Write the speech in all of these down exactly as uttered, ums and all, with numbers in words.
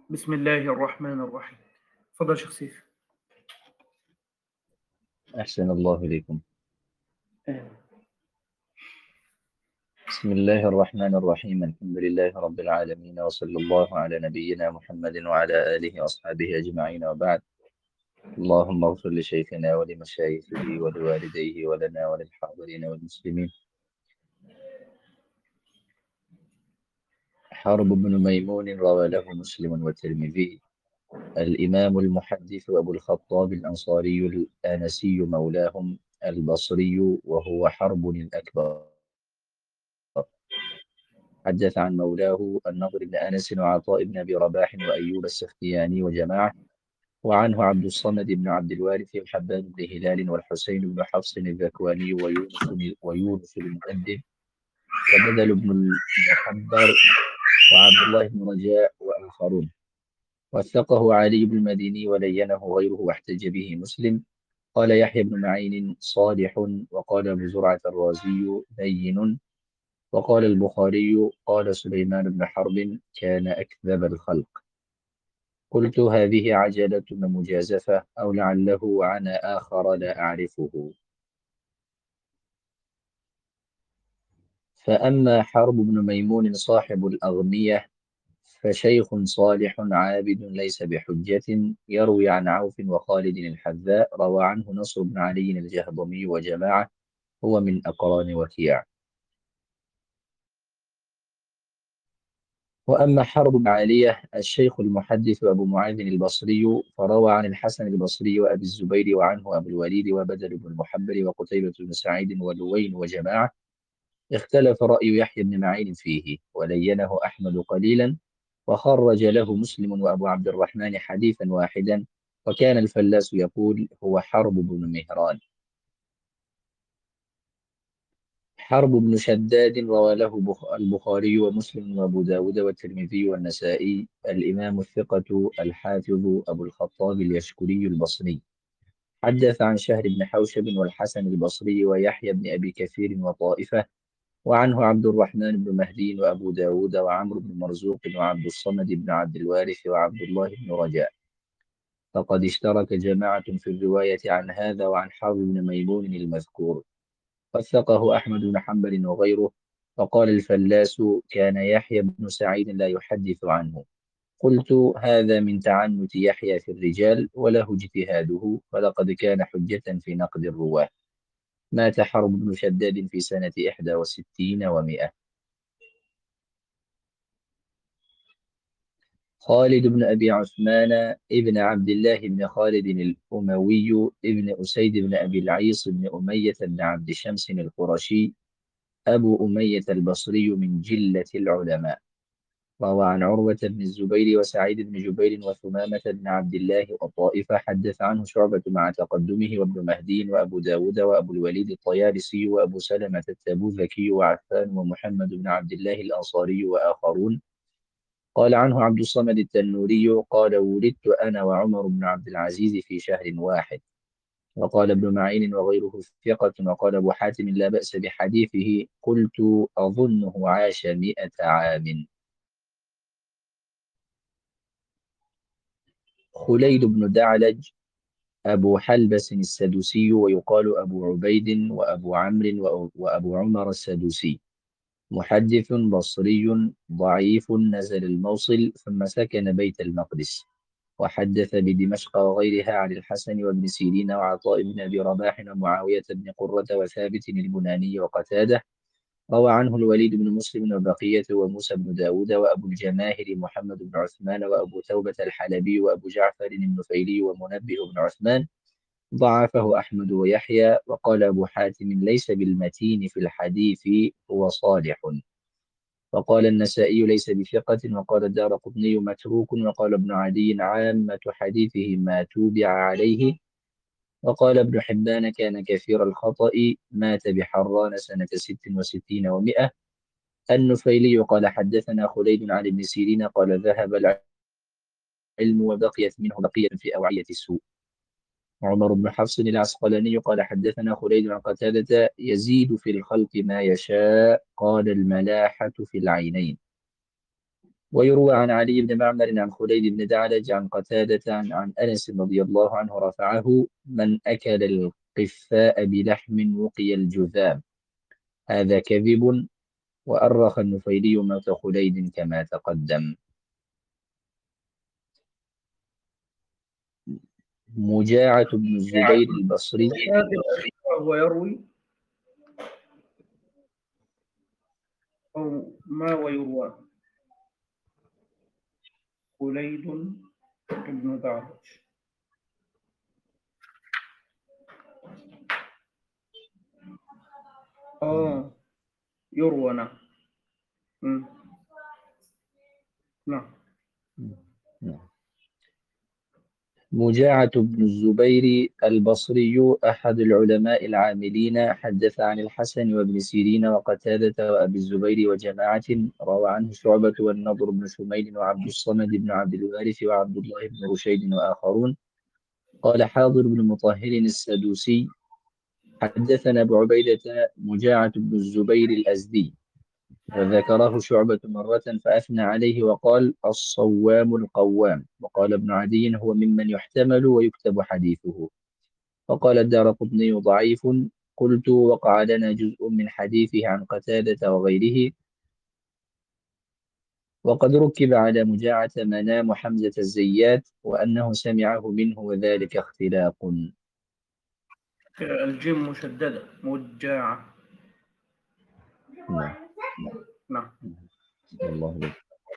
بسم الله الرحمن الرحيم. تفضل شيخ سيف. أحسن الله إليكم. آه. بسم الله الرحمن الرحيم. الحمد لله رب العالمين، وصلى الله على نبينا محمد وعلى آله وأصحابه أجمعين، وبعد. اللهم اغفر لشيخنا ولمشايخه ولوالديه ولنا وللحاضرين والمسلمين. حرب بن ميمون روى له مسلم والترمذي. الإمام المحدث أبو الخطاب الأنصاري الآنسي مولاهم البصري، وهو حرب الأكبر. حدث عن مولاه النضر بن أنس وعطاء بن أبي رباح وأيوب السختياني وجماعة، وعنه عبد الصمد بن عبد الوارث وحبان بن هلال والحسين بن حفص الذكواني ويونس ويونس المؤدب وبدل بن المحبر وعبد الله بن رجاء وآخرون. وثقه علي بن المديني ولينه غيره واحتج به مسلم. قال يحيى بن معين صالح، وقال أبو زرعة الرازي لين، وقال البخاري قال سليمان بن حرب كان أكذب الخلق. قلت هذه عجلة مجازفة، أو لعله عن آخر لا أعرفه. فأما حرب بن ميمون صاحب الأغمية فشيخ صالح عابد ليس بحجة، يروي عن عوف وخالد الحذاء. روى عنه نصر بن علي الجهضمي وجماعة، هو من أقران وكيع. وأما حرب بن عالية الشيخ المحدث أبو معاذ البصري، فروى عن الحسن البصري وأبي الزبير، وعنه أبو الوليد وبدل بن المحبر وقتيبة بن سعيد ولوين وجماعة. اختلف رأي يحيى بن معين فيه، ولينه أحمد قليلا، وخرج له مسلم وأبو عبد الرحمن حديثا واحدا. وكان الفلاس يقول هو حرب بن مهران. حرب بن شداد روى له بخ- البخاري ومسلم وأبو داود والترمذي والنسائي. الإمام الثقة الحافظ أبو الخطاب اليشكري البصري. حدث عن شهر بن حوشب والحسن البصري ويحيى بن أبي كثير وطائفة، وعنه عبد الرحمن بن مهدي وأبو داود وعمرو بن مرزوق وعبد الصمد بن عبد الوارث وعبد الله بن رجاء. فقد اشترك جماعة في الرواية عن هذا وعن حرب بن ميمون المذكور. وثقه أحمد بن حنبل وغيره. وقال الفلاس كان يحيى بن سعيد لا يحدث عنه. قلت هذا من تعنت يحيى في الرجال وله اجتهاده، فلقد كان حجة في نقد الرواة. مات حرب بن شداد في سنة إحدى وستين ومائة. خالد بن أبي عثمان ابن عبد الله بن خالد الأموي ابن أسيد بن أبي العيص بن أمية بن عبد شمس القرشي أبو أمية البصري من جلة العلماء. روى عن عروة بن الزبير وسعيد بن جبير وثمامة بن عبد الله وطائفة. حدث عنه شعبة مع تقدمه وابن مهدي وأبو داود وأبو الوليد الطيالسي وأبو سلمة التبوذكي وعفان ومحمد بن عبد الله الأنصاري وآخرون. قال عنه عبد الصمد التنوري قال ولدت أنا وعمر بن عبد العزيز في شهر واحد. وقال ابن معين وغيره ثقة. وقال أبو حاتم لا بأس بحديثه. قلت أظنه عاش مئة عام. خليد بن دعلج أبو حلبس السدوسي، ويقال أبو عبيد وأبو عمرو وأبو عمر السدوسي، محدث بصري ضعيف، نزل الموصل ثم سكن بيت المقدس. وحدث بدمشق وغيرها عن الحسن وابن سيرين وعطاء بن أبي رباح ومعاوية بن قرة وثابت البناني وقتادة. روى عنه الوليد بن مسلم وبقية وموسى بن داود وأبو الجماهر محمد بن عثمان وأبو توبة الحلبي وأبو جعفر النفيلي ومنبه بن عثمان. ضعفه أحمد ويحيى. وقال أبو حاتم ليس بالمتين في الحديث، هو صالح. وقال النسائي ليس بثقة. وقال الدارقطني متروك. وقال ابن عدي عامة حديثه ما توبع عليه. وقال ابن حبان كان كثير الخطأ، مات بحران سنة ست وستين ومائة. النفيلي قال حدثنا خليد عن ابن سيرين قال ذهب العلم وبقيت منه بقية في أوعية السوء. عمر بن حفص العسقلاني قال حدثنا خليد عن قتادة يزيد في الخلق ما يشاء، قال الملاحة في العينين. ويروى عن علي بن معمر عن خليد بن دعلج عن قتادة عن, عن أنس رضي الله عنه رفعه: من أكل القفاء بلحم وقي الجذام. هذا كذب، وأرخ النفيلي موت خليد كما تقدم. مجاعة بن الزبير البصري. وهو يروي أو ما ويروى. خليد بن دعلج. آه يروى. نعم. مم. نعم. مجاعة بن الزبير البصري أحد العلماء العاملين، حدث عن الحسن وابن سيرين وقتادة وأبي الزبير وجماعة، روى عنه شعبة والنضر بن شميل وعبد الصمد بن عبد الوارث وعبد الله بن رشيد وآخرون. قال حاضر بن مطهر السدوسي: حدثنا أبو عبيدة مجاعة بن الزبير الأزدي، وذكره شعبة مرة فأثنى عليه وقال: الصوام القوام. وقال ابن عدي: هو ممن يحتمل ويكتب حديثه. فقال الدارقطني: ضعيف. قلت: وقع لنا جزء من حديثه عن قتادة وغيره، وقد ركب على مجاعة منام حمزة الزيات وأنه سمعه منه، وذلك اختلاق. الجيم مشددة مجاعة. نعم. نعم. الله بك.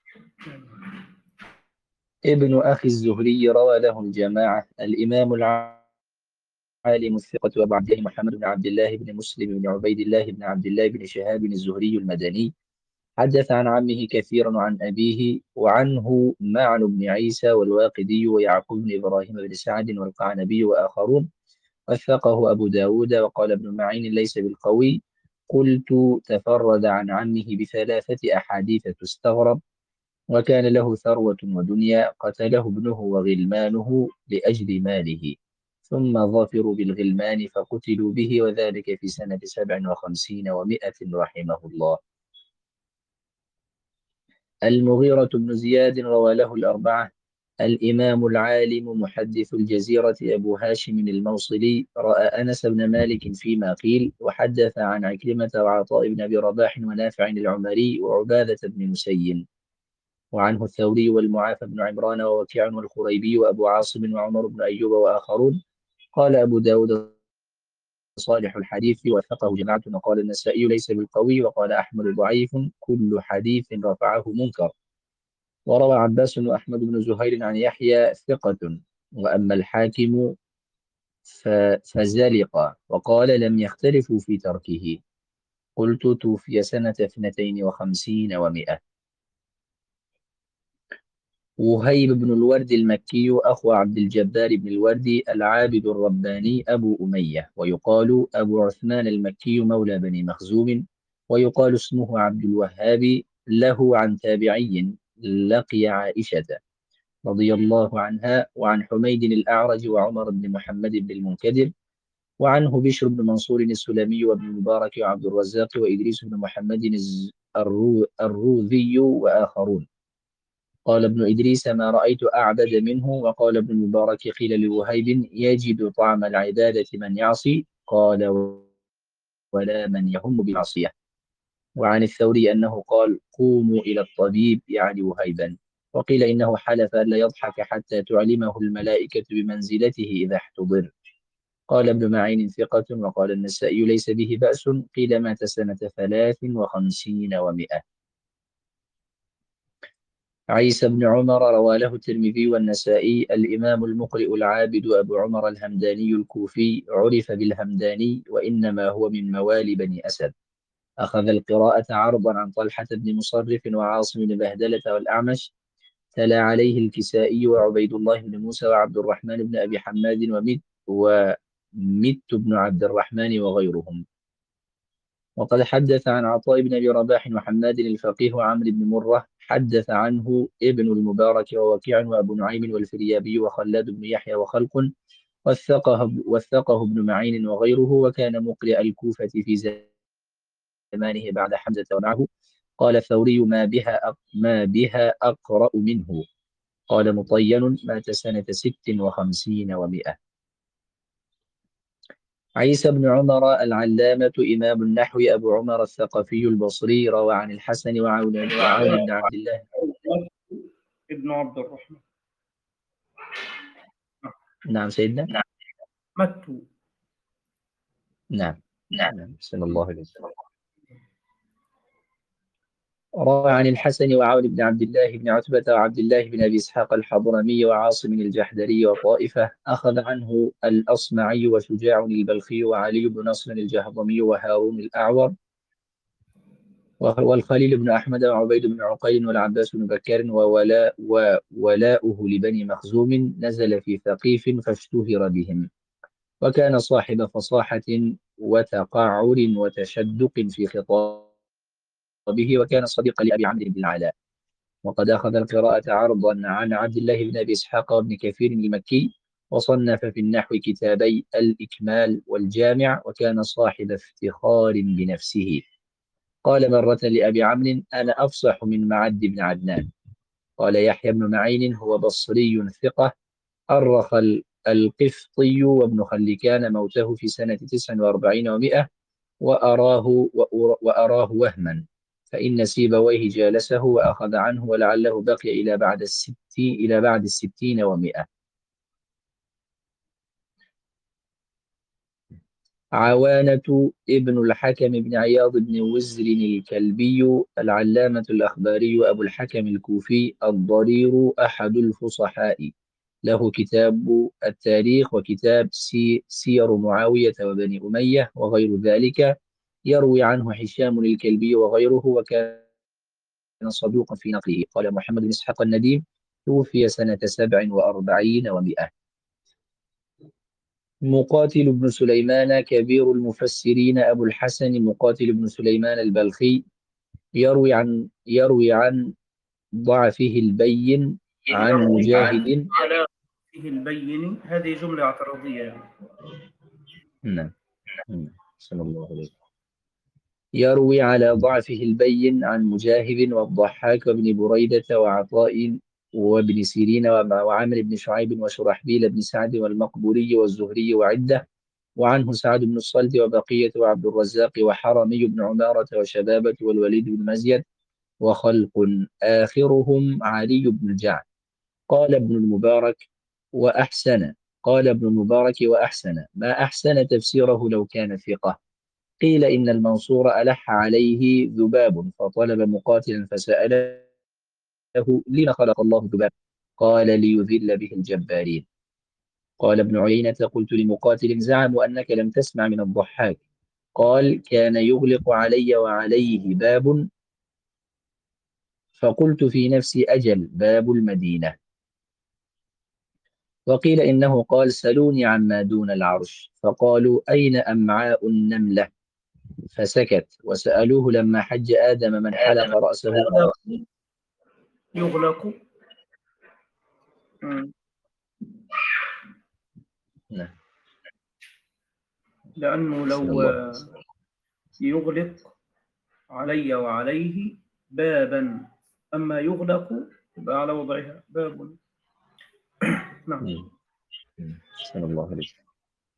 ابن أخي الزهري روى له الجماعة: الإمام العالم الثقة أبو عبد الله محمد بن عبد الله بن مسلم بن عبيد الله بن عبد الله بن شهاب الزهري المدني، حدث عن عمه كثيرا وعن أبيه وعنه معن بن عيسى والواقدي ويعقوب بن إبراهيم بن سعد والقعنبي وآخرون، وثقه أبو داود. وقال ابن معين: ليس بالقوي. قلت: تفرد عن عمه بثلاثة أحاديث تستغرب، وكان له ثروة ودنيا، قتله ابنه وغلمانه لأجل ماله، ثم ظفروا بالغلمان فقتلوا به، وذلك في سنة سبع وخمسين ومائة رحمه الله. المغيرة بن زياد روى له الأربعة: الإمام العالم محدث الجزيرة أبو هاشم الموصلي رأى أنس بن مالك فيما قيل، وحدث عن عكرمة وعطاء بن أبي رباح ونافع العمري وعبادة بن مسين، وعنه الثوري والمعافى بن عمران ووكيع والخريبي وأبو عاصم وعمر بن أيوب وآخرون. قال أبو داود: صالح الحديث، وثقه جماعة. وقال النسائي: ليس بالقوي. وقال أحمد: ضعيف، كل حديث رفعه منكر. وروى عباس وأحمد بن زهير عن يحيى ثقة. وأما الحاكم فزلق وقال: لم يختلفوا في تركه. قلت: توفي سنة اثنتين وخمسين ومائة. وهيب بن الورد المكي أخو عبد الجبار بن الورد العابد الرباني أبو أمية، ويقال أبو عثمان المكي مولى بني مخزوم، ويقال اسمه عبد الوهاب، له عن تابعي لقي عائشة رضي الله عنها، وعن حميد الأعرج وعمر بن محمد بن المنكدر، وعنه بشر بن منصور السلمي وابن المبارك وعبد الرزاق وإدريس بن محمد الرو الروذي وآخرون. قال ابن إدريس: ما رأيت أعبد منه. وقال ابن المبارك: قيل لوهيب: يجد طعم العبادة من يعصي؟ قال: ولا من يهم بالعصية. وعن الثوري أنه قال: قوموا إلى الطبيب، يعني وهيبا. وقيل إنه حلف ألا يضحك حتى تعلمه الملائكة بمنزلته إذا احتضر. قال ابن معين: ثقة. وقال النسائي: ليس به بأس. قيل: مات سنة ثلاث وخمسين ومائة. عيسى بن عمر روى له الترمذي والنسائي: الإمام المقرئ العابد أبو عمر الهمداني الكوفي، عرف بالهمداني، وإنما هو من موالي بني أسد. أخذ القراءة عرضا عن طلحة بن مصرف وعاصم بن بهدلة والأعمش، تلا عليه الكسائي وعبيد الله بن موسى وعبد الرحمن بن أبي حماد ومت ومت بن عبد الرحمن وغيرهم. وقد حدث عن عطاء بن أبي رباح وحماد الفقيه وعمرو بن مرة، حدث عنه ابن المبارك ووكيع وأبو نعيم والفريابي وخلاد بن يحيى وخلق، وثقه, وثقه ابن معين وغيره، وكان مقرئ الكوفة في زمانه بعد حمزة ومعه. قال الثوري ما بها أق... ما بها أقرأ منه. قال مطين مات سنة ست وخمسين ومائة. عيسى بن عمر العلامة إمام النحو أبو عمر الثقفي البصري روى عن الحسن وعون, وعون بن عبد الله. ابن عبد الرحمن. نعم سيدنا. متو. نعم نعم صلى الله عليه وسلم. روى عن الحسن وعون بن عبد الله بن عتبة وعبد الله بن أبي إسحاق الحضرمي وعاصم الجحدري وطائفة. أخذ عنه الأصمعي وشجاع البلخي وعلي بن نصر الجهضمي وهارون الأعور والخليل بن أحمد وعبيد بن عقيل والعباس بن بكر وولاء وولاؤه لبني مخزوم نزل في ثقيف فاشتهر بهم. وكان صاحب فصاحة وتقعر وتشدق في خطابه وكان صديقا لأبي عمرو بن العلاء. وقد أخذ القراءة عرضا عن عبد الله بن أبي إسحاق وابن كثير المكي وصنف في النحو كتابي الإكمال والجامع وكان صاحب افتخار بنفسه. قال مرة لأبي عمرو أنا أفصح من معد بن عدنان. قال يحيى بن معين هو بصري ثقة أرخ القفطي وابن خلكان موته في سنة تسع وأربعين ومائة وأراه, وأراه وهما فإن سيبويه جالسه وأخذ عنه ولعله بقي إلى بعد الستين إلى بعد الستين ومائة. عوانة ابن الحكم بن عياض بن وزر الكلبي العلامة الأخباري أبو الحكم الكوفي الضرير أحد الفصحاء له كتاب التاريخ وكتاب سي سير معاوية وبني أمية وغير ذلك. يروي عنه هشام الكلبي وغيره وكان صدوقا في نقله. قال محمد بن إسحاق النديم توفي سنة سبع وأربعين ومائة. مقاتل بن سليمان كبير المفسرين أبو الحسن مقاتل بن سليمان البلخي يروي عن يروي عن ضعفه البين عن مجاهد. على فيه البين هذه جملة اعتراضية يعني. نعم صلى الله عليه وسلم. يروي على ضعفه البين عن مجاهد والضحاك وابن بريدة وعطاء وابن سيرين وعامر بن شعيب وشرحبيل بن سعد والمقبوري والزهري وعدة. وعنه سعد بن الصلت وبقية وعبد الرزاق وحرمي بن عمارة وشبابة والوليد بن مزيد وخلق آخرهم علي بن الجعد. قال ابن المبارك وأحسن قال ابن المبارك وأحسن ما أحسن تفسيره لو كان ثقة. قيل إن المنصور ألح عليه ذباب فطلب مقاتلا فسأله لما خلق الله ذباب قال ليذل به الجبارين. قال ابن عيينة قلت لمقاتل زعموا أنك لم تسمع من الضحاك قال كان يغلق علي وعليه باب فقلت في نفسي أجل باب المدينة. وقيل إنه قال سلوني عما دون العرش فقالوا أين أمعاء النملة فسكت وسألوه لما حج آدم من حلق رأسه يغلق. نعم. لأنه لو يغلق علي وعليه بابا أما يغلق يبقى على وضعها باب. نعم. صلى الله عليه وسلم.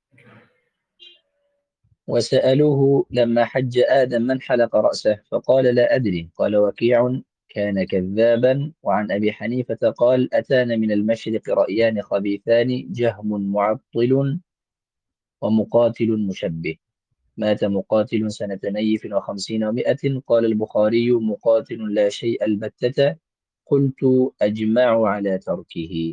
وسألوه لما حج آدم من حلق رأسه فقال لا أدري. قال وكيع كان كذابا. وعن أبي حنيفة قال أتانا من المشرق رأيان خبيثان جهم معطل ومقاتل مشبه. مات مقاتل سنة نيف وخمسين ومائة. قال البخاري مقاتل لا شيء البتة. قلت أجمع على تركه.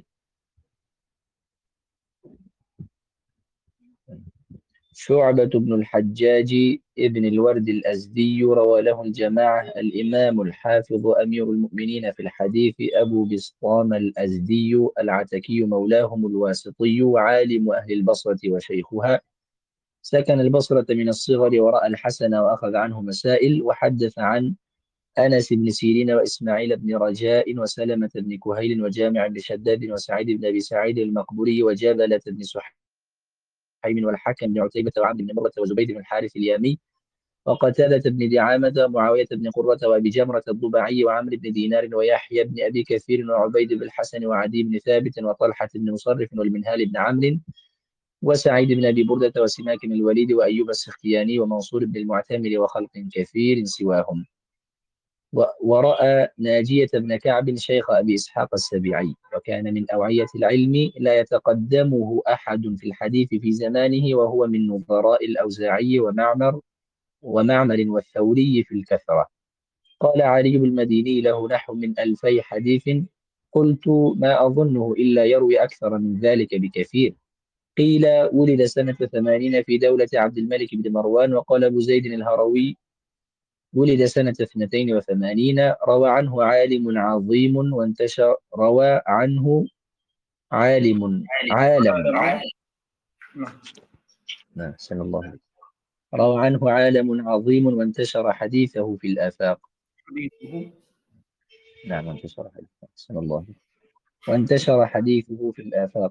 شعبة بن الحجاج ابن الورد الأزدي روى له الجماعة. الإمام الحافظ أمير المؤمنين في الحديث أبو بسطام الأزدي العتكي مولاهم الواسطي وعالم أهل البصرة وشيخها. سكن البصرة من الصغر ورأى الحسن وأخذ عنه مسائل. وحدث عن أنس بن سيرين وإسماعيل بن رجاء وسلمة بن كهيل وجامع بن شداد وسعيد بن أبي سعيد المقبوري وجابلة بن سحيم والحكم بن عتيبة وعبد بن مرة وزبيد بن الحارث اليامي وقتادة بن دعامة ومعاوية بن قرة وأبي جمرة الضبعي وعمرو بن دينار ويحيى بن أبي كثير وعبيد بن الحسن وعدي بن ثابت وطلحة بن مصرف والمنهال بن عمرو وسعيد بن أبي بردة وسماك بن الوليد وأيوب السختياني ومنصور بن المعتمر وخلق كثير سواهم. و- ورأى ناجية بن كعب شيخ أبي إسحاق السبيعي، وكان من أوعية العلم لا يتقدمه أحد في الحديث في زمانه، وهو من نظراء الأوزاعي ومعمر ومعمر والثوري في الكثرة. قال علي بن المديني له نحو من ألفي حديث، قلت ما أظنه إلا يروي أكثر من ذلك بكثير. قيل ولد سنة ثمانين في دولة عبد الملك بن مروان. وقال أبو زيد الهروي ولد سنة اثنتين وثمانين. روى عنه عالم عظيم وانتشر روى عنه عالم عالم عالم. نعم. نعم أحسن الله عليك. روى عنه عالم عظيم وانتشر حديثه في الآفاق. حديثه. نعم انتشر حديثه أحسن الله عليك. وانتشر حديثه في الآفاق.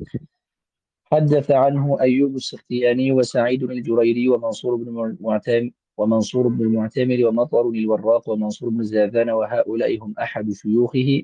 حدث عنه أيوب السختياني وسعيد الجريري ومنصور بن المعتمر ومنصور بن المعتمر ومطر الوراق ومنصور بن زاذان، وهؤلاء هم أحد شيوخه،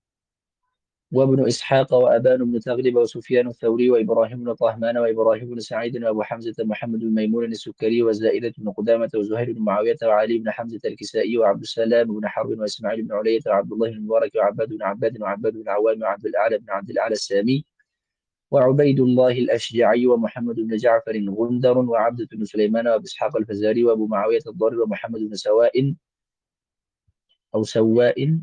وابن إسحاق وأبان بن تغلب وسفيان الثوري وإبراهيم بن طهمان وإبراهيم بن سعيد وأبو حمزة محمد بن ميمون السكري وزائدة بن قدامة وزهير بن معاوية وعلي بن حمزة الكسائي وعبد السلام بن حرب وإسماعيل بن علية وعبد الله بن مبارك وعباد بن عباد وعباد بن عوام وعبد الأعلى بن عبد الأعلى السامي وعبيد الله الأشجعي ومحمد بن جعفر غندر وعبدة بن سليمان وأبو إسحاق الفزاري وأبو معاوية الضرر ومحمد بن سواء أو سواء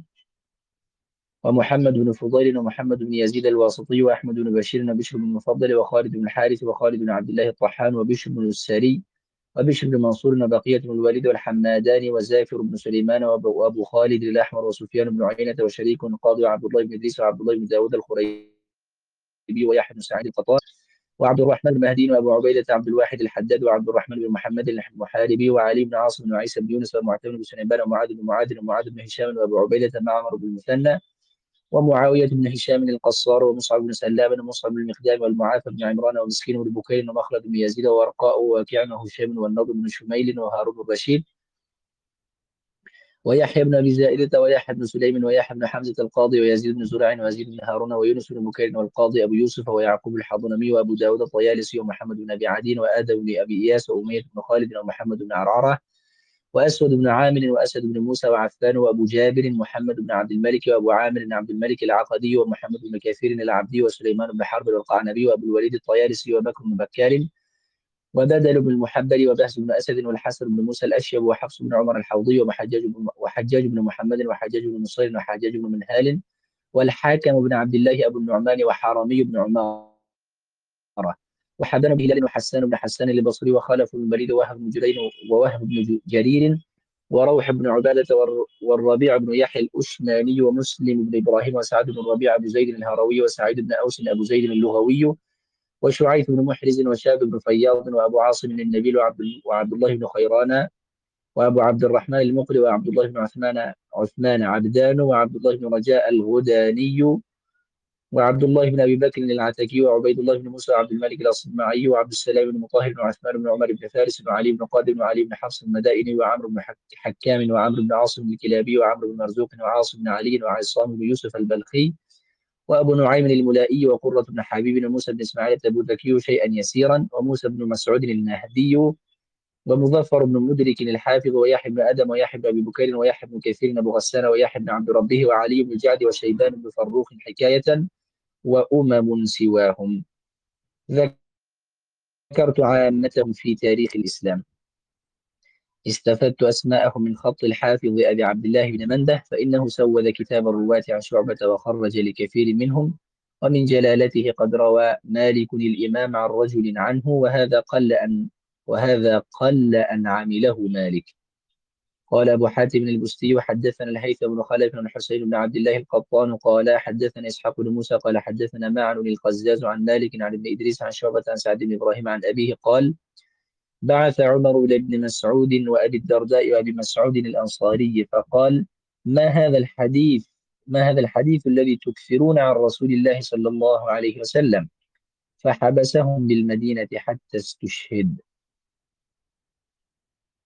ومحمد بن فضيل ومحمد بن يزيد الواسطي وأحمد بن بشير وبشر بن المفضل وخالد بن الحارث وخالد بن عبد الله الطحان وبشر بن الساري وبشر بن منصور وبقية بن الوليد والحماداني وزافر بن سليمان وأبو وأبو خالد الأحمر وسفيان بن عيينة وشريك قاضي عبد الله بن إدريس وعبد الله بن داود الخريبي ويحيى بن سعيد القطان وعبد الرحمن بن مهدي وأبو عبيدة عبد الواحد الحداد وعبد الرحمن بن محمد المحاربي وعلي بن عاصم وعيسى بن يونس ومعتمر بن سليمان ومعاذ بن معاذ ومعاذ بن هشام وأبو عبيدة معمر بن المثنى ومعاوية بن هشام القصار ومصعب بن سلام ومصعب بن المقدام والمعافى بن عمران ومسكين بن بكير ومخلد بن يزيد وورقاء وواكع وهشام والنضر بن شميل وهارون الرشيد ويحيى بن ابي زائدة ويحيى بن سليم ويحيى بن حمزة القاضي ويزيد بن زرع ويزيد بن هارون ويونس بن بكير والقاضي ابو يوسف ويعقوب الحضرمي وابو داود الطيالسي ومحمد بن ابي عدي وادم بن ابي اياس وامية بن خالد ومحمد بن عرعرة وأسود بن عامر وأسد بن موسى وعفان وأبو جابر محمد بن عبد الملك وأبو عامر بن عبد الملك العقدي ومحمد بن كثير العبدي وسليمان بن حرب القعنبي وأبو الوليد الطيالسي وبكر بن بكار وبدل بن المحبل وبهز بن أسد والحسن بن موسى الأشيب وحفص بن عمر الحوضي وحجاج بن وحجاج بن محمد وحجاج بن نصير وحجاج بن منهال والحاكم بن عبد الله أبو النعمان وحرامي بن عمار وحبان بن هلال وحسان بن حسان البصري وخلف بن الوليد ووهب بن جرير ووهب بن جرير وروح بن عبادة والربيع بن يحيى الأشماني ومسلم بن إبراهيم وسعد بن الربيع أبو زيد الهروي وسعيد بن أوس أبو زيد اللغوي وشعيث بن محرز وشاب بن فياض وأبو عاصم النبيل وعبد, وعبد الله بن خيران وأبو عبد الرحمن المقري وعبد الله بن عثمان عثمان عبدان وعبد الله بن رجاء الغداني وعبد الله بن ابي بكر العتكي وعبيد الله بن موسى وعبد الملك الاصمعي وعبد السلام بن مطهر بن عثمان بن عمر بن فارس وعلي بن قادر وعلي بن حفص المدائني وعمرو بن حكام وعمرو بن عاصم الكلابي وعمرو بن مرزوق وعاصم بن علي وعصام بن يوسف البلخي وابو نعيم الملائي وقرة بن حبيب وموسى بن اسماعيل التبوذكي شيئا يسيرا وموسى بن مسعود النهدي ومظفر بن مدرك الحافظ ويحيى بن ادم ويحيى بن ابي بكر ويحيى بن كثير ابو غسان ويحيى بن عبد ربه وعلي بن الجعد وشيبان بن فروخ حكاية وأمم سواهم. ذكرت عامتهم في تاريخ الإسلام. استفدت أسماءهم من خط الحافظ أبي عبد الله بن منده، فإنه سود كتاب الرواة عن شعبة وخرج لكثير منهم. ومن جلالته قد روى مالك الإمام عن رجل عنه، وهذا قل أن وهذا قل أن عمله مالك. قال أبو حاتم البستي وحدثنا الهيثم بن خلف بن الحسين بن عبد الله القطان قال حدثنا إسحاق بن موسى قال حدثنا معن القزاز عن مالك عن ابن إدريس عن شعبة عن سعد بن إبراهيم عن أبيه قال بعث عمر إلى ابن مسعود وأبي الدرداء وأبي مسعود الأنصاري فقال ما هذا الحديث ما هذا الحديث الذي تكثرون عن رسول الله صلى الله عليه وسلم؟ فحبسهم بالمدينة حتى استشهد.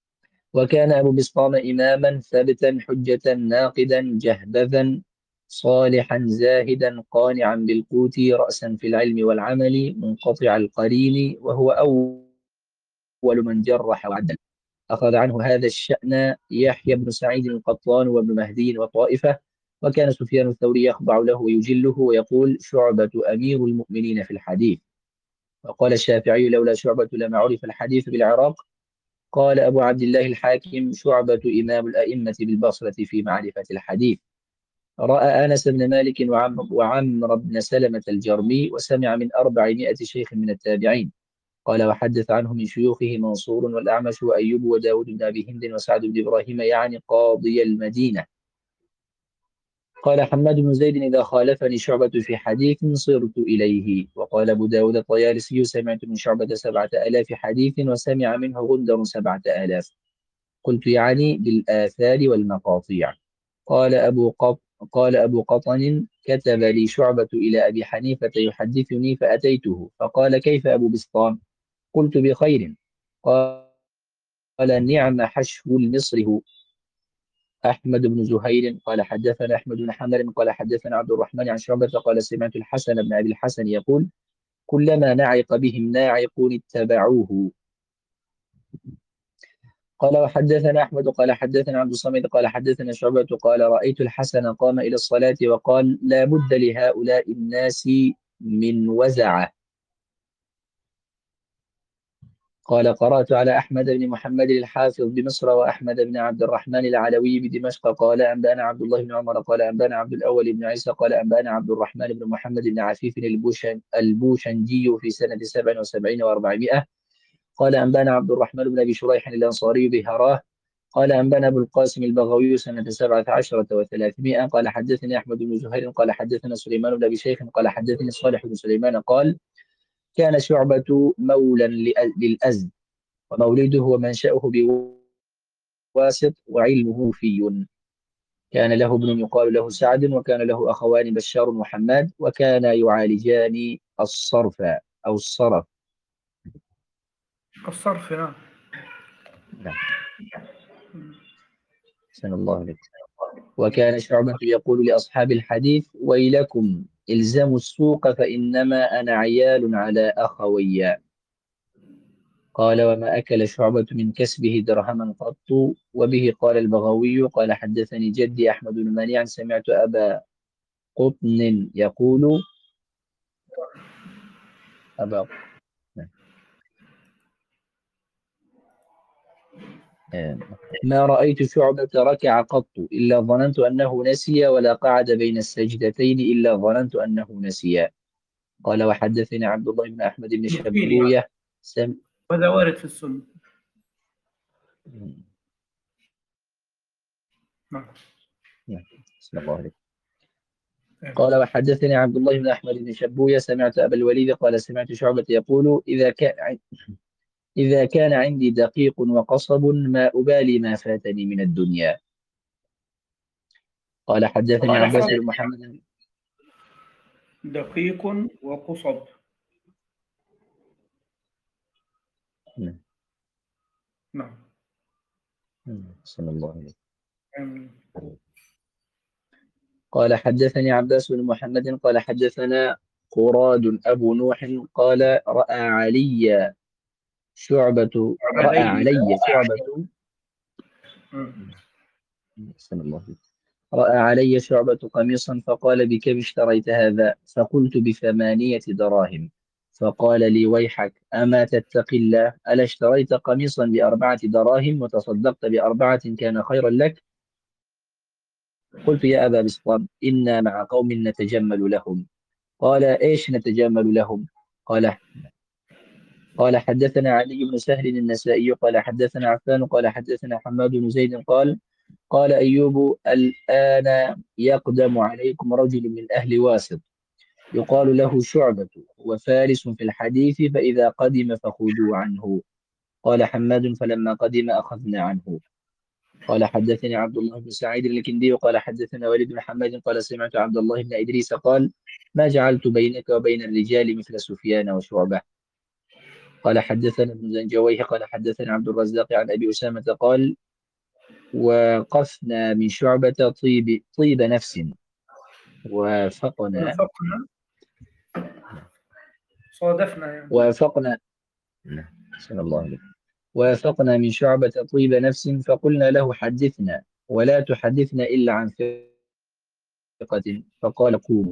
وكان أبو بسطام إماما ثبتا حجة ناقدا جهبذا صالحا زاهدا قانعا بالقوت رأسا في العلم والعمل منقطع القرين، وهو أول من جرح وعدل. أخذ عنه هذا الشأن يحيى بن سعيد القطان وابن مهدي وطائفة. وكان سفيان الثوري يخضع له ويجله ويقول: شعبة أمير المؤمنين في الحديث. وقال الشافعي: لولا شعبة لما عرف الحديث بالعراق. قال أبو عبد الله الحاكم: شعبة إمام الأئمة بالبصرة في معرفة الحديث. رأى أنس بن مالك وعمر, وعمر بن سلمة الجرمي، وسمع من أربعمائة شيخ من التابعين. قال: وحدث عنه من شيوخه منصور والأعمش وأيوب وداود بن أبي هند وسعد بن إبراهيم، يعني قاضي المدينة. قال حماد بن زيد: إذا خالفني شعبة في حديث صرت إليه. وقال أبو داود الطيالسي: سمعت من شعبة سبعة آلاف حديث وسمع منه غندر سبعة آلاف. قلت: يعني بالآثار والمقاطيع. قال أبو قط قال أبو قطن: كتب لي شعبة إلى أبي حنيفة يحدثني فأتيته فقال: كيف أبو بسطام؟ قلت: بخير. قال: نعم حشو المصر هو. أحمد بن زهير قال حدثنا أحمد بن حنبل قال حدثنا عبد الرحمن عن شعبة قال: سمعت الحسن بن أبي الحسن يقول: كلما نعق بهم ناعقون اتبعوه. قال: وحدثنا أحمد قال حدثنا عبد الصمد قال حدثنا شعبة قال: رأيت الحسن قام إلى الصلاة وقال: لا بد لهؤلاء الناس من وزعة. قال: قرأت على أحمد بن محمد الحافظ بمصر وأحمد بن عبد الرحمن العلوي بدمشق. قال: أنبأنا عبد الله بن عمر قال: أنبأنا عبد الأول بن عيسى قال: أنبأنا عبد الرحمن بن محمد بن عفيف البوشن البوشنجي في سنة سبع وسبعين وأربعمائة. قال: أنبأنا عبد الرحمن بن أبي شريح الأنصاري بهراه. قال: أنبأنا أبو القاسم البغوي سنة سبعة عشر وثلاثمائة. قال: حدثني أحمد بن زهير قال حدثنا سليمان بن أبي شيخ قال حدثني صالح بن سليمان قال: كان شعبة مولا للأزد، ومولده ومنشأه بواسط، وعلمه في. كان له ابن يقال له سعد، وكان له أخوان بشار وحماد، وكان يعالجان الصرف أو الصرف. الصرف، نعم. نعم. أحسن الله عليك. وكان شعبة يقول لأصحاب الحديث: ويلكم إلزموا السوق فإنما أنا عيال على أخوي. قال: وما أكل شعبة من كسبه درهما قط. وبه قال البغوي قال حدثني جدي أحمد بن منيع سمعت أبا قطن يقول: أبا ما رأيت شعبة ركع قط إلا ظننت أنه نسي، ولا قعد بين السجدتين إلا ظننت أنه نسي. قال: وحدثني عبد الله بن أحمد بن مسكين يعني، شبوية سم... وهذا وارد في السنة. نعم. نعم. بسم الله عليك. آمين. قال: وحدثني عبد الله بن أحمد بن شبوية سمعت أبا الوليد قال: سمعت شعبة يقول: إذا كان إذا كان عندي دقيق وقصب ما أبالي ما فاتني من الدنيا. قال: حدثني عباس بن محمد. دقيق وقصب. نعم. نعم. بسم الله عليك. آمين. قال: حدثني عباس بن محمد قال حدثنا قراد أبو نوح قال: رأى علي شعبة رأى علي. علي شعبة مم. بسم الله عليك. رأى علي شعبة قميصا فقال: بكم اشتريت هذا؟ فقلت: بثمانية دراهم. فقال لي: ويحك، أما تتقي الله؟ ألا اشتريت قميصا بأربعة دراهم وتصدقت بأربعة كان خيرا لك؟ قلت: يا أبا بسطام، إنا مع قوم نتجمل لهم. قال: إيش نتجمل لهم؟ قال قال حدثنا علي بن سهل النسائي قال حدثنا عفان قال حدثنا حماد بن زيد قال: قال أيوب: الآن يقدم عليكم رجل من أهل واسط يقال له شعبة، وفارس في الحديث، فإذا قدم فخذوا عنه. قال حماد: فلما قدم أخذنا عنه. قال: حدثني عبد الله بن سعيد الكندي قال حدثنا وليد بن حماد قال: سمعت عبد الله بن إدريس قال: ما جعلت بينك وبين الرجال مثل سفيان وشعبة. قال حدثنا ابن زنجويه قال حدثنا عبد الرزاق عن أبي أسامة قال وقفنا من شعبة طيب طيب نفس وافقنا وافقنا، صادفنا يعني. وافقنا صلى الله عليه وافقنا من شعبة طيب نفس فقلنا له حدثنا ولا تحدثنا إلا عن ثقة فقال قوموا.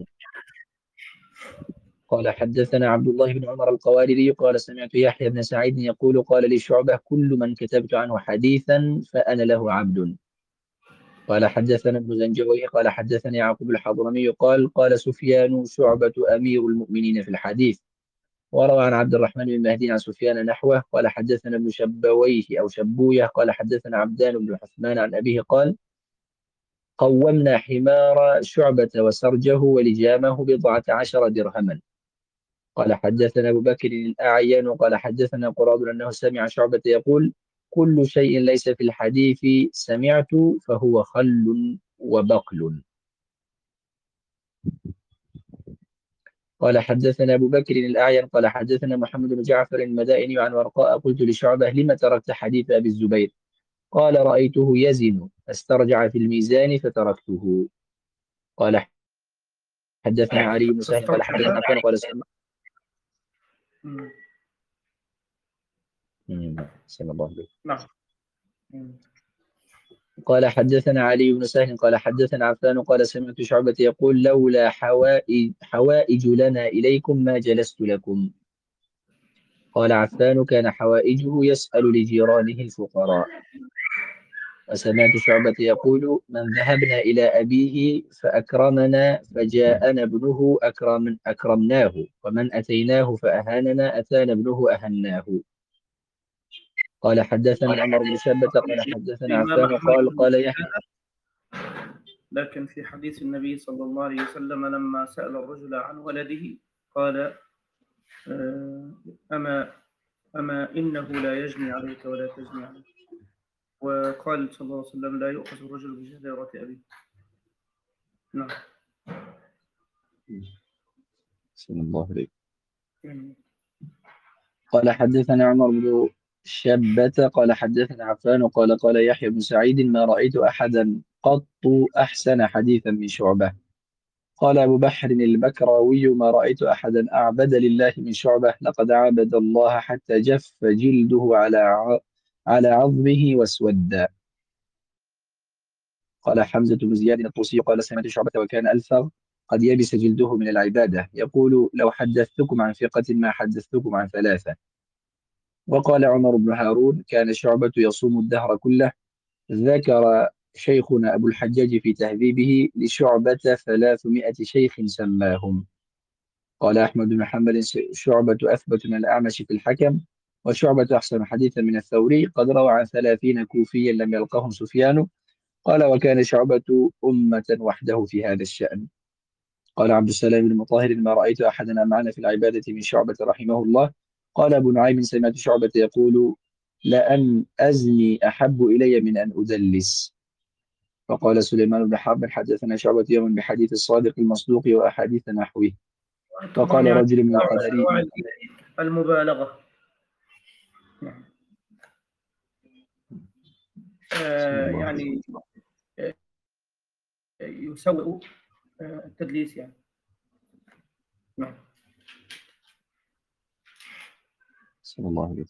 قال حدثنا عبد الله بن عمر القواريري قال سمعت يحيى بن سعيد يقول قال لي شعبة كل من كتبت عنه حديثا فأنا له عبد. قال حدثنا ابن زنجويه قال حدثني يعقوب الحضرمي قال قال سفيان شعبة أمير المؤمنين في الحديث. وروى عن عبد الرحمن بن مهدي عن سفيان نحوه قال حدثنا ابن شبويه أو شبويه قال حدثنا عبدان بن حثمان عن أبيه قال قومنا حمار شعبة وسرجه ولجامه بضعة عشر درهما. قال حدثنا أبو بكر الأعين قال حدثنا قراد أنه سمع شعبة يقول كل شيء ليس في الحديث سمعت فهو خل وبقل. قال حدثنا أبو بكر الأعين قال حدثنا محمد بن جعفر المدائني عن ورقاء قلت لشعبة لم تركت حديث أبي الزبير قال رأيته يزن فاسترجع في الميزان فتركته. قال حدثنا علي بن سهل قال فاسترجع. حدثنا عفان قال سمع مم. سمع الله عليه. نعم. مم. قال حدثنا علي بن سهل قال حدثنا عفان قال سمعت شعبة يقول لولا حوائج, حوائج لنا إليكم ما جلست لكم. قال عفان كان حوائجه يسأل لجيرانه الفقراء. وسمعت شعبة يقول من ذهبنا إلى أبيه فأكرمنا فجاءنا ابنه أكرم أكرمناه ومن أتيناه فأهاننا أتانا ابنه أهناه. قال حدثنا عمر بن شابة قال حدثنا الإمام عفان أحمد قال بن قال يحيى زيادة، لكن في حديث النبي صلى الله عليه وسلم لما سأل الرجل عن ولده قال آه، أما أما إنه لا يجني عليك ولا تجني عليك. وقال صلى الله عليه وسلم لا يؤخذ الرجل بجدارة أبيه. نعم. صلى الله عليه. مم. قال حدثنا عمر بن شابة قال حدثنا عفان قال قال يحيى بن سعيد ما رأيت أحدا قط أحسن حديثا من شعبة. قال أبو بحر البكراوي ما رأيت أحدا أعبد لله من شعبة لقد عبد الله حتى جف جلده على ع... على عظمه واسود. قال حمزة بن زياد الطوسي قال سمعت شعبة وكان ألفظ قد يبس جلده من العبادة يقول لو حدثتكم عن ثقة ما حدثتكم عن ثلاثة. وقال عمر بن هارون كان شعبة يصوم الدهر كله. ذكر شيخنا أبو الحجاج في تهذيبه لشعبة ثلاثمائة شيخ سماهم. قال أحمد بن حنبل شعبة أثبت من الأعمش في الحكم وشعبة أحسن حديثا من الثوري قد روى عن ثلاثين كوفيا لم يلقهم سفيان. قال وكان شعبة أمة وحده في هذا الشأن. قال عبد السلام بن مطهر ما رأيت أحدا أمعن في العبادة من شعبة رحمه الله. قال أبو نعيم سمعت شعبة يقول لأن أزني أحب إلي من أن أدلس. فقال سليمان بن حرب حدثنا شعبة يوما بحديث الصادق المصدوق وأحاديث نحوه. طبعا فقال يعني رجل من القدري أنواع المبالغة. نعم. بسم آه الله يعني آه يسوء آه التدليس يعني. نعم. بسم الله عليه.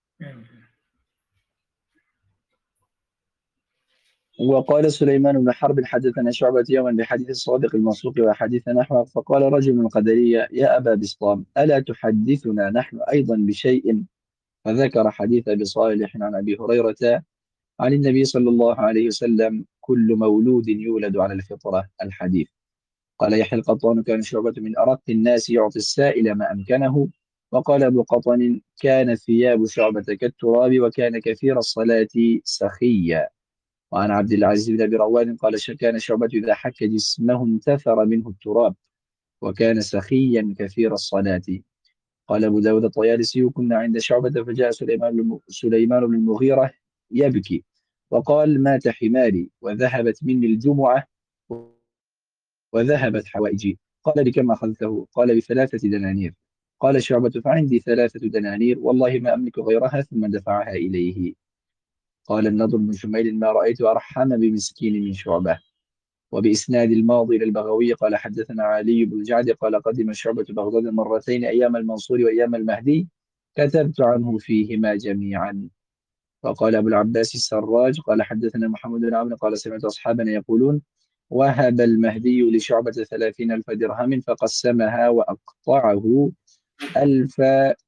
وقال سليمان بن حرب حدثنا شعبة يوما بحديث الصادق المصدوق وحديث نحوه. فقال رجل من القدرية يا أبا بسطام ألا تحدثنا نحن أيضا بشيء. فذكر حديث أبي صالح عن أبي هريرة عن النبي صلى الله عليه وسلم كل مولود يولد على الفطرة الحديث. قال يحيى القطان كان شعبة من أرق الناس يعطي السائل ما أمكنه. وقال أبو قطن كان ثياب شعبة كالتراب وكان كثير الصلاة سخيا. وعن عبد العزيز بن أبي رواد قال كان شعبة إذا حك جسمه انتثر منه التراب وكان سخيا كثير الصلاة. قال أبو داود الطيالسي كنا عند شعبة فجاء سليمان بن سليمان بن المغيرة يبكي وقال مات حماري وذهبت مني الجمعة وذهبت حوائجي. قال بكم أخذته؟ قال بثلاثة دنانير. قال شعبة فعندي ثلاثة دنانير والله ما أملك غيرها، ثم دفعها إليه. قال النضر بن شميل ما رأيت أرحم بمسكين من شعبة. وبإسناد الماضي إلى البغوي قال حدثنا علي بن الجعد قال قدم شعبة بغداد مرتين أيام المنصور وأيام المهدي كتبت عنه فيهما جميعا. وقال أبو العباس السراج قال حدثنا محمد بن عمرو قال سمعت أصحابنا يقولون وهب المهدي لشعبة ثلاثين ألف درهم فقسمها وأقطعه ألف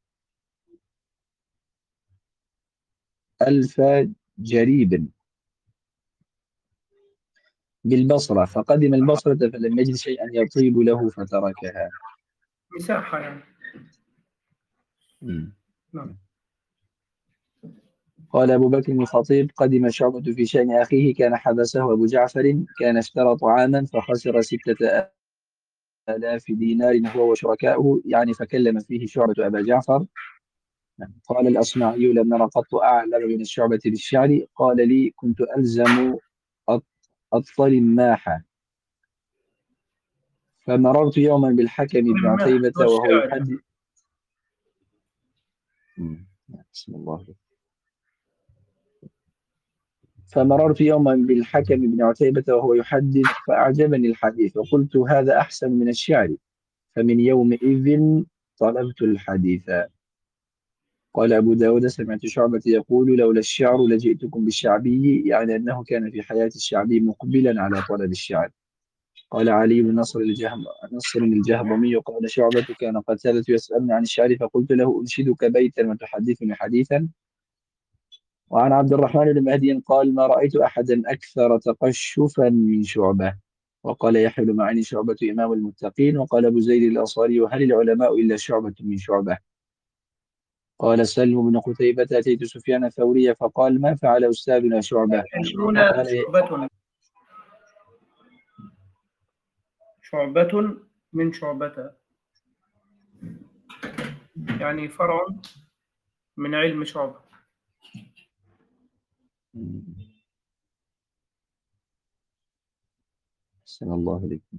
ألف جريب بالبصرة، فقدم البصرة فلم يجد شيئا يطيب له فتركها. مساحة يعني. مم. نعم. قال أبو بكر الخطيب قدم شعبة في شأن أخيه كان حبسه أبو جعفر كان اشترى طعاما فخسر ستة آلاف دينار هو وشركاؤه، يعني فكلم فيه شعبة أبا جعفر. قال الأصمعي لم نر قط أعلم من الشعبة بالشعر، قال لي كنت ألزم أط- أطفال الناحة فمررت يوما بالحكم بن الماح عتيبة هو وهو الشاعر يعني. يحدث. مم. بسم الله. فمررت يوما بالحكم بن عتيبة وهو يحدث فأعجبني الحديث وقلت هذا أحسن من الشعر، فمن يومئذ طلبت الحديث. قال أبو داود سمعت شعبة يقول لولا الشعر لجئتكم بالشعبي، يعني أنه كان في حياة الشعبي مقبلا على طلب الشعر. قال علي بن نصر الجهم نصر الجهضمي قال شعبة كان قتادة يسألني عن الشعر فقلت له أنشدك بيتا وتحدثني حديثا. وعن عبد الرحمن بن مهدي قال ما رأيت أحدا أكثر تقشفا من شعبة. وقال يحيى بن معين شعبة إمام المتقين. وقال أبو زيد الأنصاري هل العلماء إلا شعبة من شعبة؟ قال سلم بن قتيبة أتيت سفيان الثوري فقال ما فعل أستاذنا شعبة؟ ينشرون فقال شعبة شعبة من شعبة، يعني فرع من علم شعبة. أحسن الله عليكم.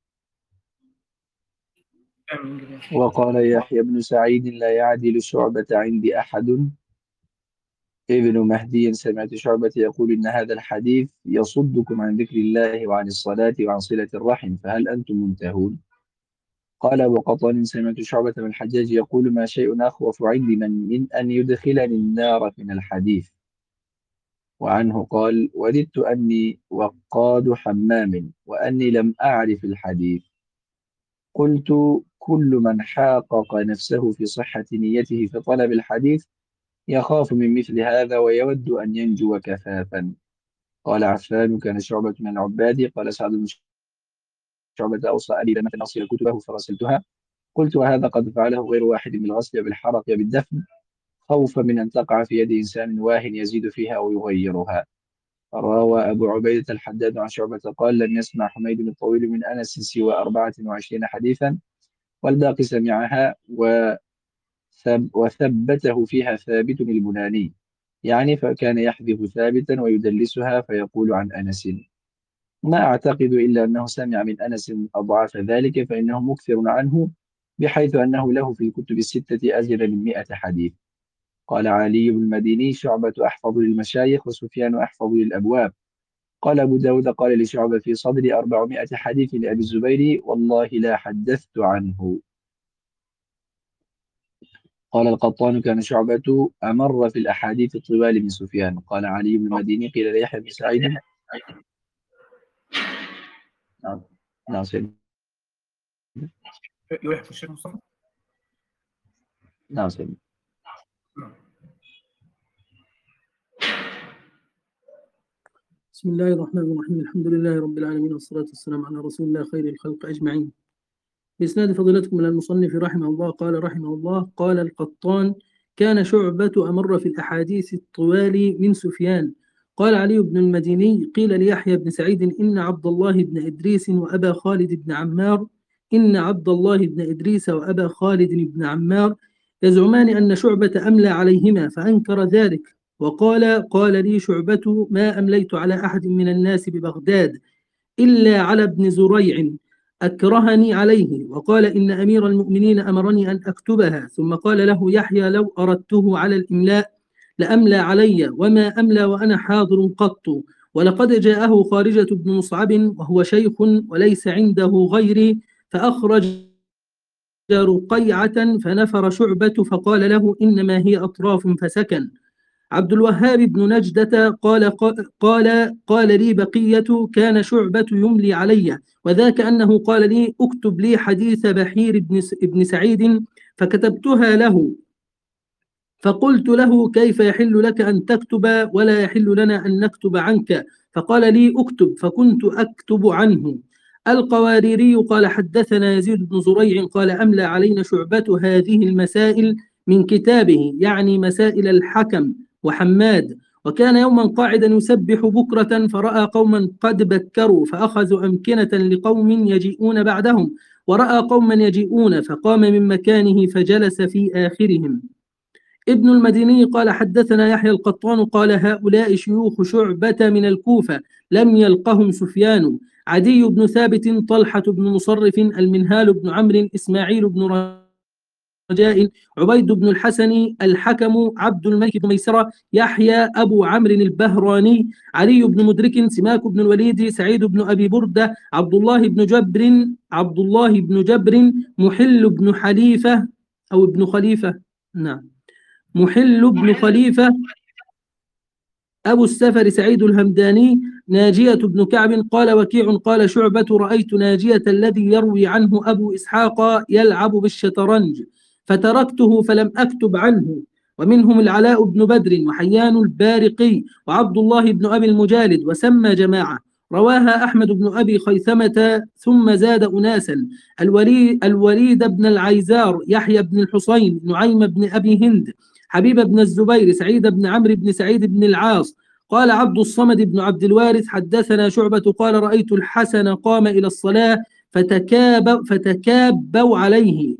آمين جميعا. وقال يحيى بن سعيد لا يعدل شعبة عندي أحد. ابن مهدي سمعت شعبة يقول إن هذا الحديث يصدكم عن ذكر الله وعن الصلاة وعن صلة الرحم، فهل أنتم منتهون؟ قال أبو قطان سمعت شعبة بن الحجاج يقول ما شيء أخوف عندي من, من أن يدخلني النار من الحديث. وعنه قال وددت أني وقاد حمام وأني لم أعرف الحديث. قلت كل من حاقق نفسه في صحة نيته في طلب الحديث يخاف من مثل هذا ويود أن ينجو كفافا. قال عفان كان شعبة من العباد. قال سعد بن شعبة أوصى أبي لما أصل كتبه فرسلتها. قلت وهذا قد فعله غير واحد بالغسل بالحرق بالدفن خوفا من أن تقع في يد إنسان واهن يزيد فيها أو يغيرها. روى أبو عبيدة الحداد عن شعبة قال لم يسمع حميد الطويل من أنس سوى أربعة وعشرين حديثا والباقي سمعها وثب وثبته فيها ثابت البناني، يعني فكان يحذف ثابتا ويدلسها فيقول عن أنس. ما أعتقد إلا أنه سمع من أنس أضعاف ذلك فإنه مكثر عنه بحيث أنه له في الكتب الستة أزيد من مئة حديث. قال علي بن المديني شعبة أحفظ للمشايخ وسفيان أحفظ للأبواب. قال أبو داود قال لشعبة في صدري أربعمائة حديث لأبي الزبير والله لا حدثت عنه. قال القطان كان شعبة أمر في الأحاديث الطوال من سفيان. قال علي بن المديني قيل ليحيى بن سعيد. نعم نعم سيدي. يحيى الشيخ مصطفى. نعم سيدي. نعم. بسم الله الرحمن الرحيم الحمد لله رب العالمين والصلاة والسلام على رسول الله خير الخلق أجمعين. بإسناد فضيلتكم إلى المصنف رحمه الله قال رحمه الله قال القطان كان شعبة أمر في الأحاديث الطوال من سفيان. قال علي بن المديني قيل ليحيى بن سعيد إن عبد الله بن إدريس وأبا خالد بن عمار إن عبد الله بن إدريس وأبا خالد بن عمار يزعمان أن شعبة أملى عليهما فأنكر ذلك وقال قال لي شعبة ما أمليت على أحد من الناس ببغداد إلا على ابن زريع أكرهني عليه وقال إن أمير المؤمنين أمرني أن أكتبها، ثم قال له يحيى لو أردته على الإملاء لأملى علي وما أملى وأنا حاضر قط، ولقد جاءه خارجة بن مصعب وهو شيخ وليس عنده غيري فأخرج رقيعة فنفر شعبة فقال له إنما هي أطراف فسكن. عبد الوهاب بن نجدة قال قال قال لي بقية كان شعبة يملي علي، وذاك أنه قال لي اكتب لي حديث بحير بن بن سعيد فكتبتها له، فقلت له كيف يحل لك أن تكتب ولا يحل لنا أن نكتب عنك؟ فقال لي اكتب، فكنت أكتب عنه. القواريري قال حدثنا يزيد بن زريع قال أملى علينا شعبة هذه المسائل من كتابه، يعني مسائل الحكم وحماد، وكان يوما قاعدا يسبح بكرة فرأى قوما قد بكروا فأخذوا أمكنة لقوم يجيئون بعدهم، ورأى قوما يجيئون فقام من مكانه فجلس في آخرهم. ابن المديني قال حدثنا يحيى القطان قال هؤلاء شيوخ شعبة من الكوفة لم يلقهم سفيان، عدي بن ثابت، طلحة بن مصرف، المنهال بن عمرو، إسماعيل بن رجاء، عبيد بن الحسن، الحكم، عبد الملك بن ميسرة، يحيى أبو عمرو البهراني، علي بن مدرك، سماك بن الوليد، سعيد بن أبي بردة، عبد الله بن جبر عبد الله بن جبر محل بن حليفة أو ابن خليفة نعم محل بن خليفة، أبو السفر سعيد الهمداني، ناجية بن كعب. قال وكيع قال شعبة رأيت ناجية الذي يروي عنه أبو إسحاق يلعب بالشطرنج فتركته فلم أكتب عنه. ومنهم العلاء بن بدر وحيان البارقي وعبد الله بن أبي المجالد وسمى جماعة. رواها أحمد بن أبي خيثمة ثم زاد أناسا الوليد, الوليد بن العيزار، يحيى بن الحسين، نعيم بن أبي هند، حبيب بن الزبير، سعيد بن عمرو بن سعيد بن العاص. قال عبد الصمد بن عبد الوارث حدثنا شعبة قال رأيت الحسن قام إلى الصلاة فتكاب فتكابوا عليه.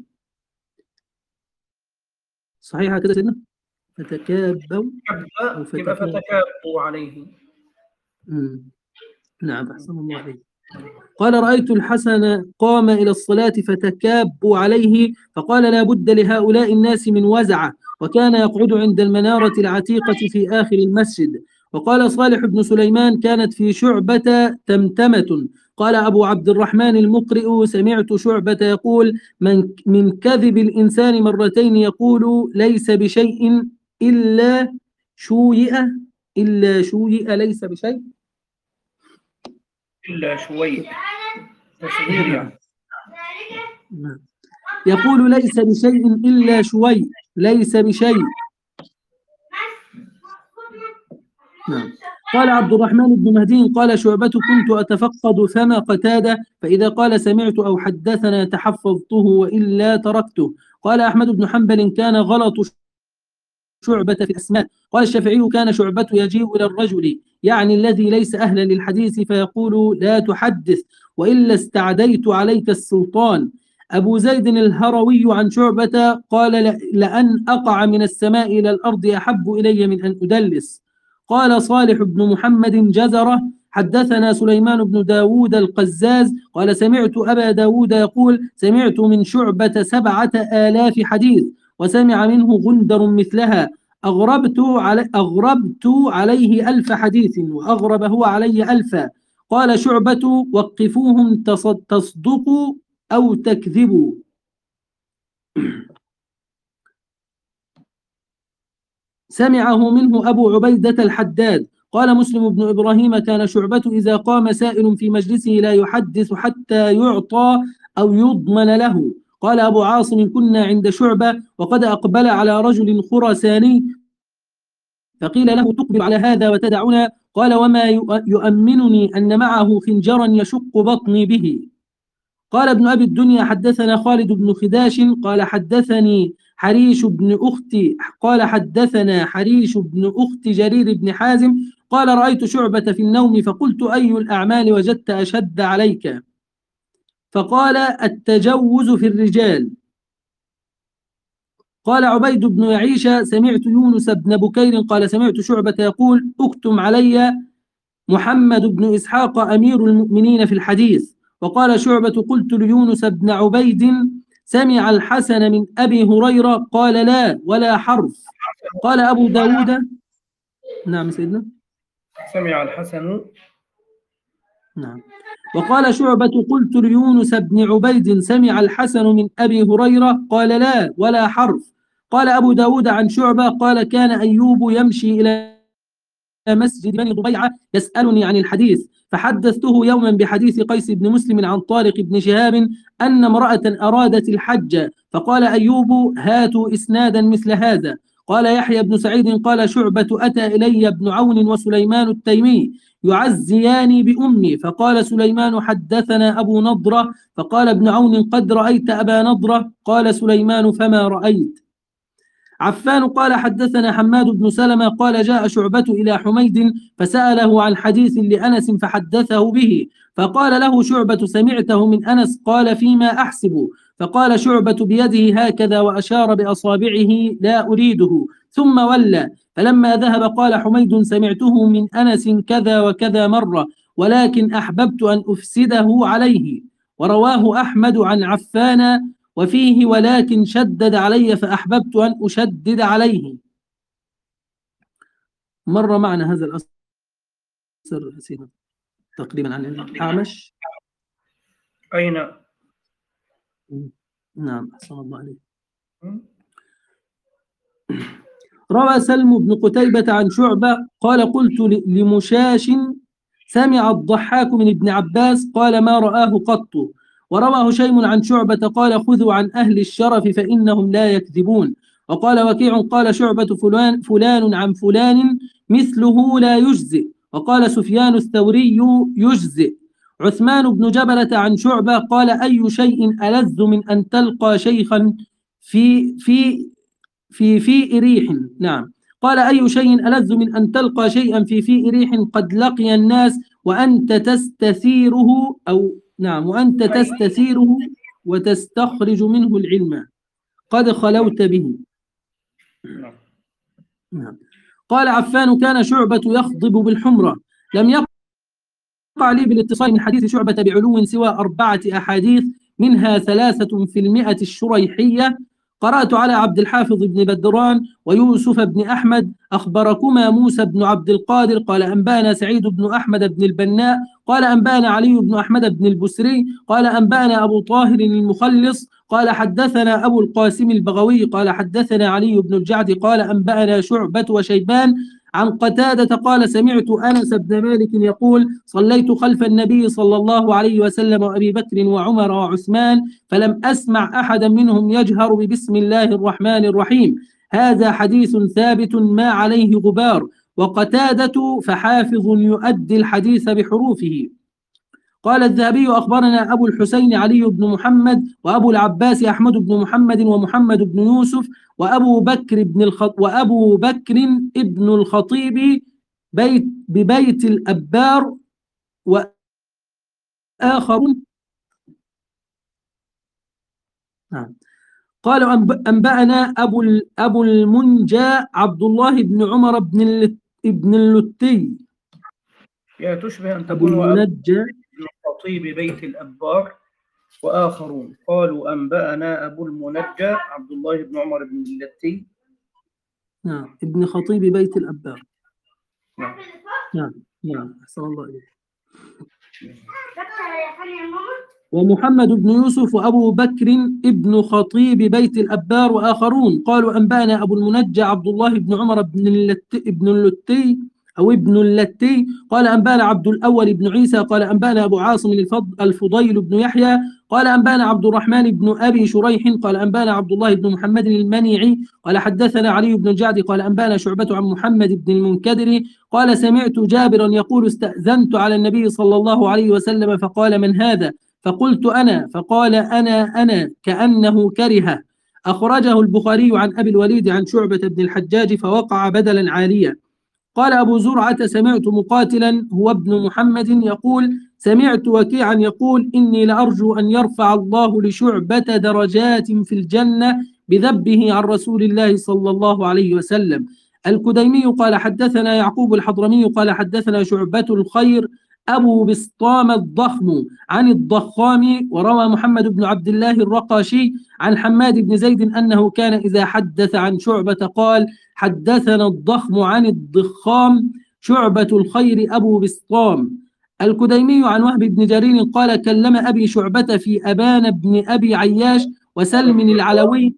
صحيح كده سيدنا؟ فتكابوا أو فتكابوا فتكابوا عليه. مم. نعم أحسن الله عليه. قال رأيت الحسن قام إلى الصلاة فتكابوا عليه فقال لا بد لهؤلاء الناس من وزعة، وكان يقعد عند المنارة العتيقة في آخر المسجد. وقال صالح بن سليمان كانت في شعبة تمتمة. قال أبو عبد الرحمن المقرئ سمعت شعبة يقول من, من كذب الإنسان مرتين يقول ليس بشيء إلا شويئ إلا شويئ ليس بشيء إلا شوي تصغير يعني. يقول ليس بشيء إلا شوي ليس بشيء. نعم. قال عبد الرحمن بن مهدي قال شعبة كنت أتفقد فم قتادة فإذا قال سمعت أو حدثنا تحفظته وإلا تركته. قال أحمد بن حنبل كان غلط شعبة في الأسماء. قال الشافعي كان شعبة يجيء إلى الرجل يعني الذي ليس أهلا للحديث فيقول لا تحدث وإلا استعديت عليك السلطان. أبو زيد الهروي عن شعبة قال لأن أقع من السماء إلى الأرض أحب إلي من أن أدلس. قال صالح بن محمد جزرة حدثنا سليمان بن داود القزاز قال سمعت أبا داود يقول سمعت من شعبة سبعة آلاف حديث وسمع منه غندر مثلها أغربت, علي أغربت عليه ألف حديث وأغرب هو علي ألفا. قال شعبة وقفوهم تصدقوا أو تكذبوا. سمعه منه أبو عبيدة الحداد. قال مسلم بن إبراهيم كان شعبة إذا قام سائل في مجلسه لا يحدث حتى يعطى أو يضمن له. قال أبو عاصم كنا عند شعبة وقد أقبل على رجل خراساني فقيل له تقبل على هذا وتدعنا؟ قال وما يؤمنني أن معه خنجرا يشق بطني به. قال ابن أبي الدنيا حدثنا خالد بن خداش قال حدثني حريش بن أختي قال حدثنا حريش بن أخت جرير بن حازم قال رأيت شعبة في النوم فقلت أي الأعمال وجدت أشد عليك؟ فقال التجوز في الرجال. قال عبيد بن يعيش سمعت يونس بن بكير قال سمعت شعبة يقول اكتم علي محمد بن إسحاق أمير المؤمنين في الحديث. وقال شعبة قلت ليونس بن عبيد سمع الحسن من أبي هريرة قال لا ولا حرف. قال أبو داود نعم سيدنا سمع الحسن. نعم. وقال شعبة قلت ليونس بن عبيد سمع الحسن من أبي هريرة قال لا ولا حرف. قال أبو داود عن شعبة قال كان أيوب يمشي إلى مسجد بني ضبيعة يسألني عن الحديث فحدثته يوما بحديث قيس بن مسلم عن طارق بن شهاب أن امرأة أرادت الحج فقال أيوب هاتوا إسنادا مثل هذا. قال يحيى بن سعيد قال شعبة أتى إلي ابن عون وسليمان التيمي يعزيان بأمي فقال سليمان حدثنا أبو نضرة فقال ابن عون قد رأيت أبا نضرة قال سليمان فما رأيت. عفان قال حدثنا حماد بن سلمة قال جاء شعبة إلى حميد فسأله عن حديث لأنس فحدثه به فقال له شعبة سمعته من أنس قال فيما أحسب فقال شعبة بيده هكذا وأشار بأصابعه لا أريده ثم ولى فلما ذهب قال حميد سمعته من أنس كذا وكذا مرة ولكن أحببت أن أفسده عليه. ورواه أحمد عن عفان وفيه ولكن شدد علي فأحببت أن أشدد عليه. مر معنا هذا الأثر تقريبا عن الأعمش. أين؟ نعم أحسن الله عليه. روى سلم بن قتيبة عن شعبة قال قلت لمشاش سمع الضحاك من ابن عباس قال ما رآه قط. وروى هشيم عن شعبة قال خذوا عن أهل الشرف فإنهم لا يكذبون. وقال وكيع قال شعبة فلان, فلان عن فلان مثله لا يجزئ. وقال سفيان الثوري يجزئ. عثمان بن جبلة عن شعبة قال أي شيء ألذ من أن تلقى شيخا في في في في ريح. نعم قال أي شيء ألذ من أن تلقى شيئا في في ريح قد لقي الناس وأنت تستثيره أو نعم وأنت تستثيره وتستخرج منه العلم قد خلوت به. نعم. قال عفان كان شعبة يخضب بالحمرة لم يقع لي بالاتصال من حديث شعبة بعلو سوى أربعة أحاديث منها ثلاثة في المئة الشريحية قرأت على عبد الحافظ بن بدران ويوسف بن أحمد أخبركما موسى بن عبد القادر قال أنبانا سعيد بن أحمد بن البناء قال أنبانا علي بن أحمد بن البسري قال أنبانا أبو طاهر المخلص قال حدثنا أبو القاسم البغوي قال حدثنا علي بن الجعد قال أنبانا شعبة وشيبان عن قتادة قال سمعت أنس بن مالك يقول صليت خلف النبي صلى الله عليه وسلم وأبي بكر وعمر وعثمان فلم أسمع أحدا منهم يجهر ببسم الله الرحمن الرحيم. هذا حديث ثابت ما عليه غبار. وقتادة فحافظ يؤدي الحديث بحروفه. قال الذهبي أخبرنا أبو الحسين علي بن محمد وأبو العباس أحمد بن محمد ومحمد بن يوسف وأبو بكر بن الخط وأبو بكر ابن الخطيب بيت ببيت الأبار وآخر. نعم. قالوا أنبأنا أبو أبو المنجى عبد الله بن عمر بن ابن اللتي يا تشبه أن أبو تكون المنجى خطيب بيت الأبار وآخرون. قالوا أنبأنا أبو المنجى عبد الله بن عمر بن اللتي. نعم ابن خطيب بيت الأبار. نعم نعم نعم أحسن الله إليك. ومحمد بن يوسف وأبو بكر ابن خطيب بيت الأبار وآخرون. قالوا أنبأنا أبو المنجى عبد الله بن عمر بن اللتي ابن اللتي أو ابن اللتي قال أنبانا عبد الأول بن عيسى قال أنبانا أبو عاصم الفضيل بن يحيى قال أنبانا عبد الرحمن بن أبي شريح قال أنبانا عبد الله بن محمد المنيعي قال حدثنا علي بن الجعد قال أنبانا شعبة عن محمد بن المنكدر قال سمعت جابرا يقول استأذنت على النبي صلى الله عليه وسلم فقال من هذا فقلت أنا فقال أنا أنا كأنه كره. أخرجه البخاري عن أبي الوليد عن شعبة بن الحجاج فوقع بدلا عاليا. قال أبو زرعة سمعت مقاتلا هو ابن محمد يقول سمعت وكيعا يقول إني لأرجو أن يرفع الله لشعبة درجات في الجنة بذبه عن رسول الله صلى الله عليه وسلم. الكديمي قال حدثنا يعقوب الحضرمي قال حدثنا شعبة الخير أبو بسطام الضخم عن الضخام. وروى محمد بن عبد الله الرقاشي عن حماد بن زيد أنه كان إذا حدث عن شعبة قال حدثنا الضخم عن الضخام شعبة الخير أبو بسطام. الكديمي عن وهب بن جرير قال كلم أبي شعبة في أبان بن أبي عياش وسلم العلوي.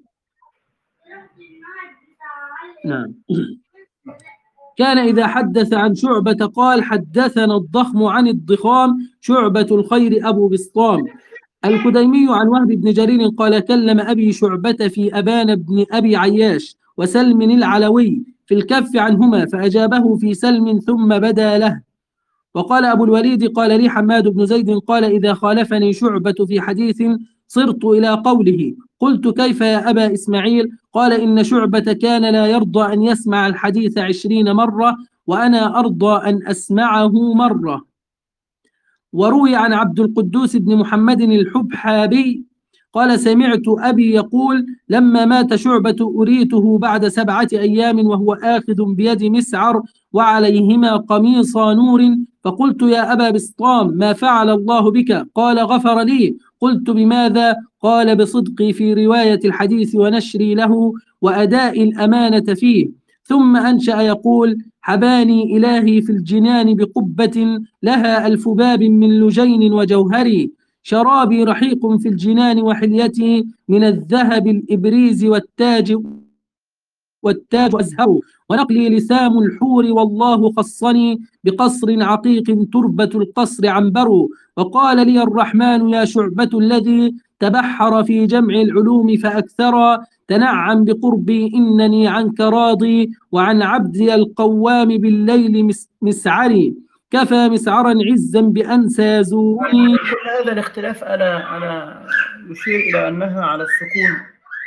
نعم. كان إذا حدث عن شعبة قال حدثنا الضخم عن الضخام شعبة الخير أبو بسطام. الكديمي عن وهب بن جرير قال كلم أبي شعبة في أبان بن أبي عياش وسلم العلوي في الكف عنهما فأجابه في سلم ثم بدا له. وقال أبو الوليد قال لي حماد بن زيد قال إذا خالفني شعبة في حديث صرت إلى قوله قلت كيف يا أبا إسماعيل؟ قال إن شعبة كان لا يرضى أن يسمع الحديث عشرين مرة وأنا أرضى أن أسمعه مرة. وروي عن عبد القدوس بن محمد الحبحابي قال سمعت أبي يقول لما مات شعبة أريته بعد سبعة أيام وهو آخذ بيد مسعر وعليهما قميص نور فقلت يا أبا بسطام ما فعل الله بك؟ قال غفر لي. قلت بماذا؟ قال بصدقي في رواية الحديث ونشري له وأداء الأمانة فيه. ثم أنشأ يقول حباني إلهي في الجنان بقبة لها ألف باب من لجين وجوهري شرابي رحيق في الجنان وحليتي من الذهب الإبريز والتاج والتاج أزهر ونقلي لسام الحور والله خصني بقصر عقيق تربة القصر عنبر. وقال لي الرحمن يا شعبة الذي تبحر في جمع العلوم فأكثر تنعم بقربي إنني عنك راضي وعن عبدي القوام بالليل مسعري كفى مسعرا عزا بأن سيزورني. كل هذا الاختلاف ألا ألا يشير إلى أنها على السكون.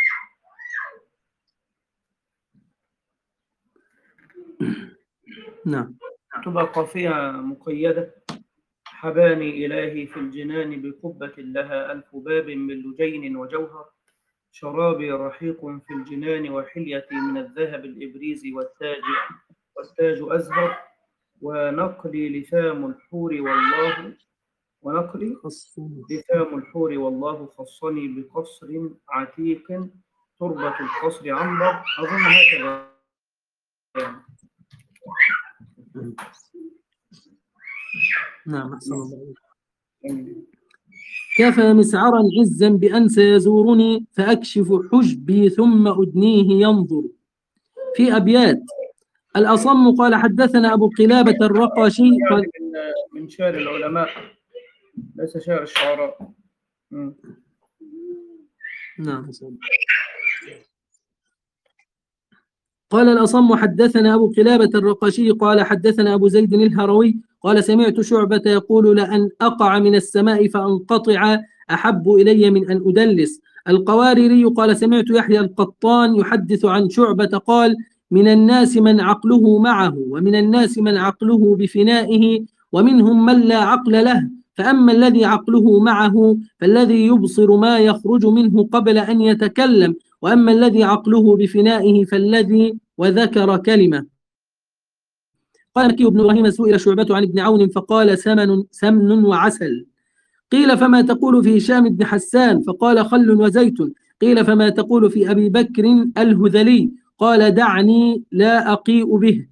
نعم. تبقى قافية مقيدة حباني إلهي في الجنان بقبة لها ألف باب من لجين وجوهر شرابي رحيق في الجنان وحليتي من الذهب الإبريز والتاج والتاج أزهر ونقلي لثام الحور والله ونقلي لثام الحور والله خصني بقصر عتيق تربة القصر عنبر. أظن هكذا نعم. أحسن الله. كفى مسعرا عزا بأن سيزورني فأكشف حجبي ثم أدنيه ينظر. في أبيات الأصم قال حدثنا أبو قلابة الرقاشي قال من شعر العلماء ليس شعر الشعراء. نعم. قال الأصم حدثنا أبو قلابة الرقاشي قال حدثنا أبو زيد الهروي قال سمعت شعبة يقول لأن أقع من السماء فأنقطع أحب إلي من أن أدلس. القواريري قال سمعت يحيى القطان يحدث عن شعبة قال من الناس من عقله معه ومن الناس من عقله بفنائه ومنهم من لا عقل له فأما الذي عقله معه فالذي يبصر ما يخرج منه قبل أن يتكلم وأما الذي عقله بفنائه فالذي وذكر كلمة. قال مكي بن إبراهيم سئل شعبة عن ابن عون فقال سمن سمن وعسل. قيل فما تقول في هشام بن حسان فقال خل وزيت. قيل فما تقول في أبي بكر الهذلي قال دعني لا أقيء به.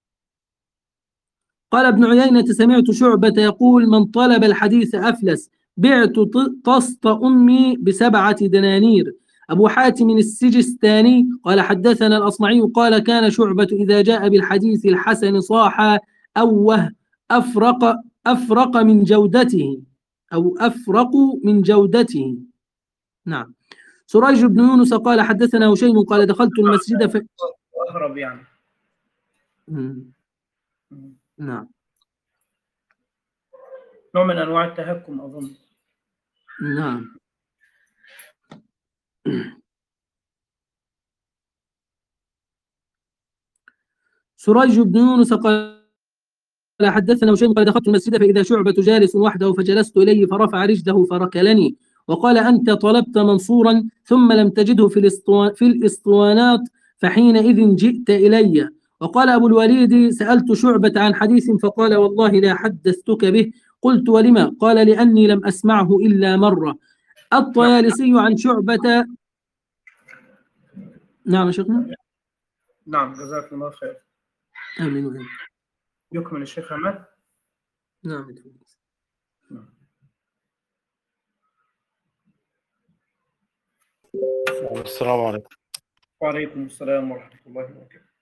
قال ابن عيينة سمعت شعبة يقول من طلب الحديث أفلس بعت طست أمي بسبعة دنانير. أبو حاتم السجستاني قال حدثنا الأصمعي قال كان شعبة إذا جاء بالحديث الحسن صاح أوه أفرق أفرق من جودته أو أفرق من جودته. نعم. سريج بن يونس قال حدثنا هشيم قال دخلت المسجد ف... أهرب يعني. نعم. نوع من أنواع التهكم أظن. نعم. سريج بن يونس قال حدثنا هشيم قال دخلت المسجد فإذا شعبة جالس وحده فجلست إليه فرفع رجله فركلني وقال أنت طلبت منصورا ثم لم تجده في الاسطوانات فحينئذ جئت إلي. وقال أبو الوليد سألت شعبة عن حديث فقال والله لا حدثتك به. قلت ولما؟ قال لأني لم أسمعه إلا مرة. الطيالسي عن شعبة. نعم يا شيخنا. نعم جزاك الله خير. آمين وآمين. يكمل الشيخ أحمد. نعم. السلام عليكم. وعليكم السلام ورحمة الله وبركاته.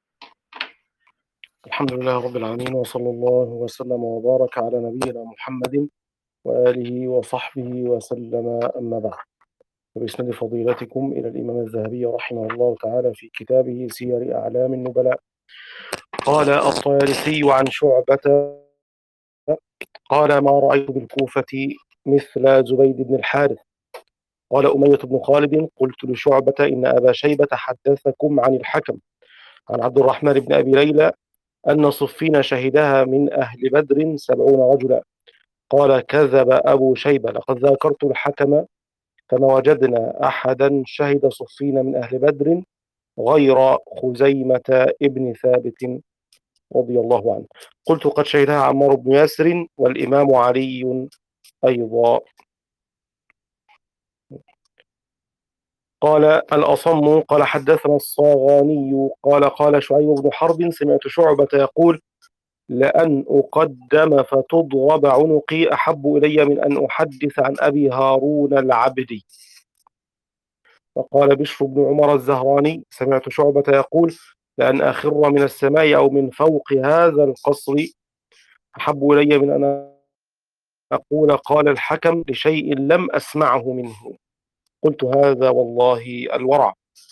الحمد لله رب العالمين، وصلى الله وسلم وبارك على نبينا محمد وآله وصحبه وسلم، أما بعد. وبإسناد فضيلتكم إلى الإمام الذهبي رحمه الله تعالى في كتابه سير أعلام النبلاء. قال الطيالسي عن شعبة قال ما رأيت بالكوفة مثل زبيد بن الحارث. قال أمية بن خالد قلت لشعبة إن أبا شيبة حدثكم عن الحكم عن عبد الرحمن بن أبي ليلى أن صفين شهدها من أهل بدر سبعون رجلا. قال كذب أبو شيبة لقد ذاكرت الحكم فما وجدنا أحدا شهد صفين من أهل بدر غير خزيمة ابن ثابت رضي الله عنه. قلت قد شهدها عمار بن ياسر والإمام علي أيضا. قال الأصم قال حدثنا الصاغاني قال قال شعيب بن حرب سمعت شعبة يقول لأن أقدم فتضرب عنقي أحب إلي من أن أحدث عن أبي هارون العبدي. وقال بشر بن عمر الزهراني سمعت شعبة يقول لأن أخر من السماء أو من فوق هذا القصر أحب إلي من أن أقول قال الحكم لشيء لم أسمعه منه. قلت هذا والله الورع.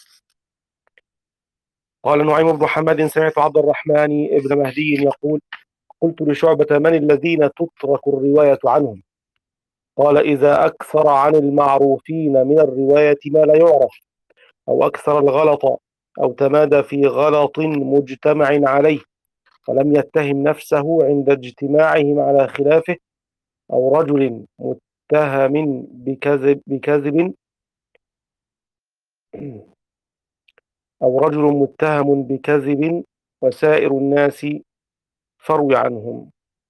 قال نعيم بن محمد سمعت عبد الرحمن ابن مهدي يقول قلت لشعبة من الذين تترك الرواية عنهم؟ قال إذا أكثر عن المعروفين من الرواية ما لا يعرف أو أكثر الغلط أو تمادى في غلط مجتمع عليه ولم يتهم نفسه عند اجتماعهم على خلافه أو رجل متهم بكذب, بكذب أو رجل متهم بكذب وسائر الناس فروي عنهم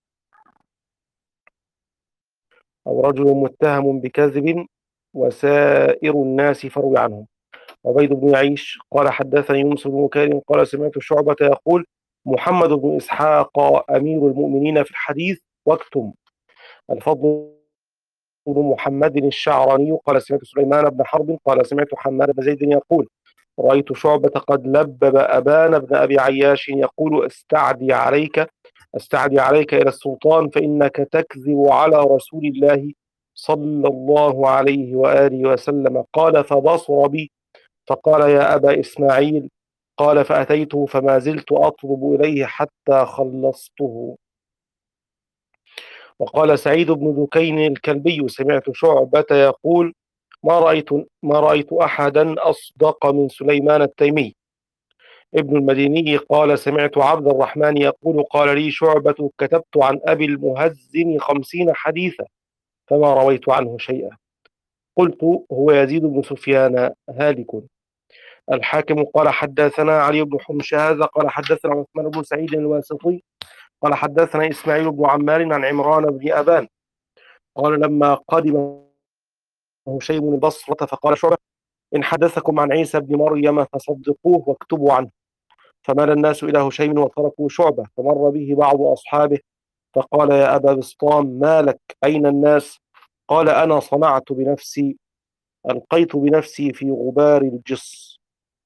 أو رجل متهم بكذب وسائر الناس فروي عنهم. عبيد بن يعيش قال حدثني يونس بن بكير قال سمعت شعبة يقول محمد بن إسحاق أمير المؤمنين في الحديث واكتم. الفضل بن محمد الشعراني قال سمعت سليمان بن حرب قال سمعت حماد بن زيد يقول رأيت شعبة قد لبب أبان بن أبي عياش يقول استعدي عليك استعدي عليك إلى السلطان فإنك تكذب على رسول الله صلى الله عليه وآله وسلم. قال فبصر بي فقال يا أبا إسماعيل قال فأتيته فما زلت أطلب إليه حتى خلصته. وقال سعيد بن دكين الكلبي سمعت شعبة يقول ما رأيت, ما رأيت أحدا أصدق من سليمان التيمي. ابن المديني قال سمعت عبد الرحمن يقول قال لي شعبة كتبت عن أبي المهزن خمسين حديثا فما رويت عنه شيئا. قلت هو يزيد بن سفيان هالك. الحاكم قال حدثنا علي بن حمشاذ قال حدثنا عثمان بن سعيد الواسطي قال حدثنا إسماعيل بن عمار عن عمران بن أبان قال لما قدم هشيم البصرة فقال شعبة إن حدثكم عن عيسى بن مريم فصدقوه واكتبوا عنه. فمال الناس إلى هشيم وتركوا شعبة فمر به بعض أصحابه فقال يا أبا بسطام ما لك أين الناس؟ قال أنا صنعت بنفسي ألقيت بنفسي في غبار الجص.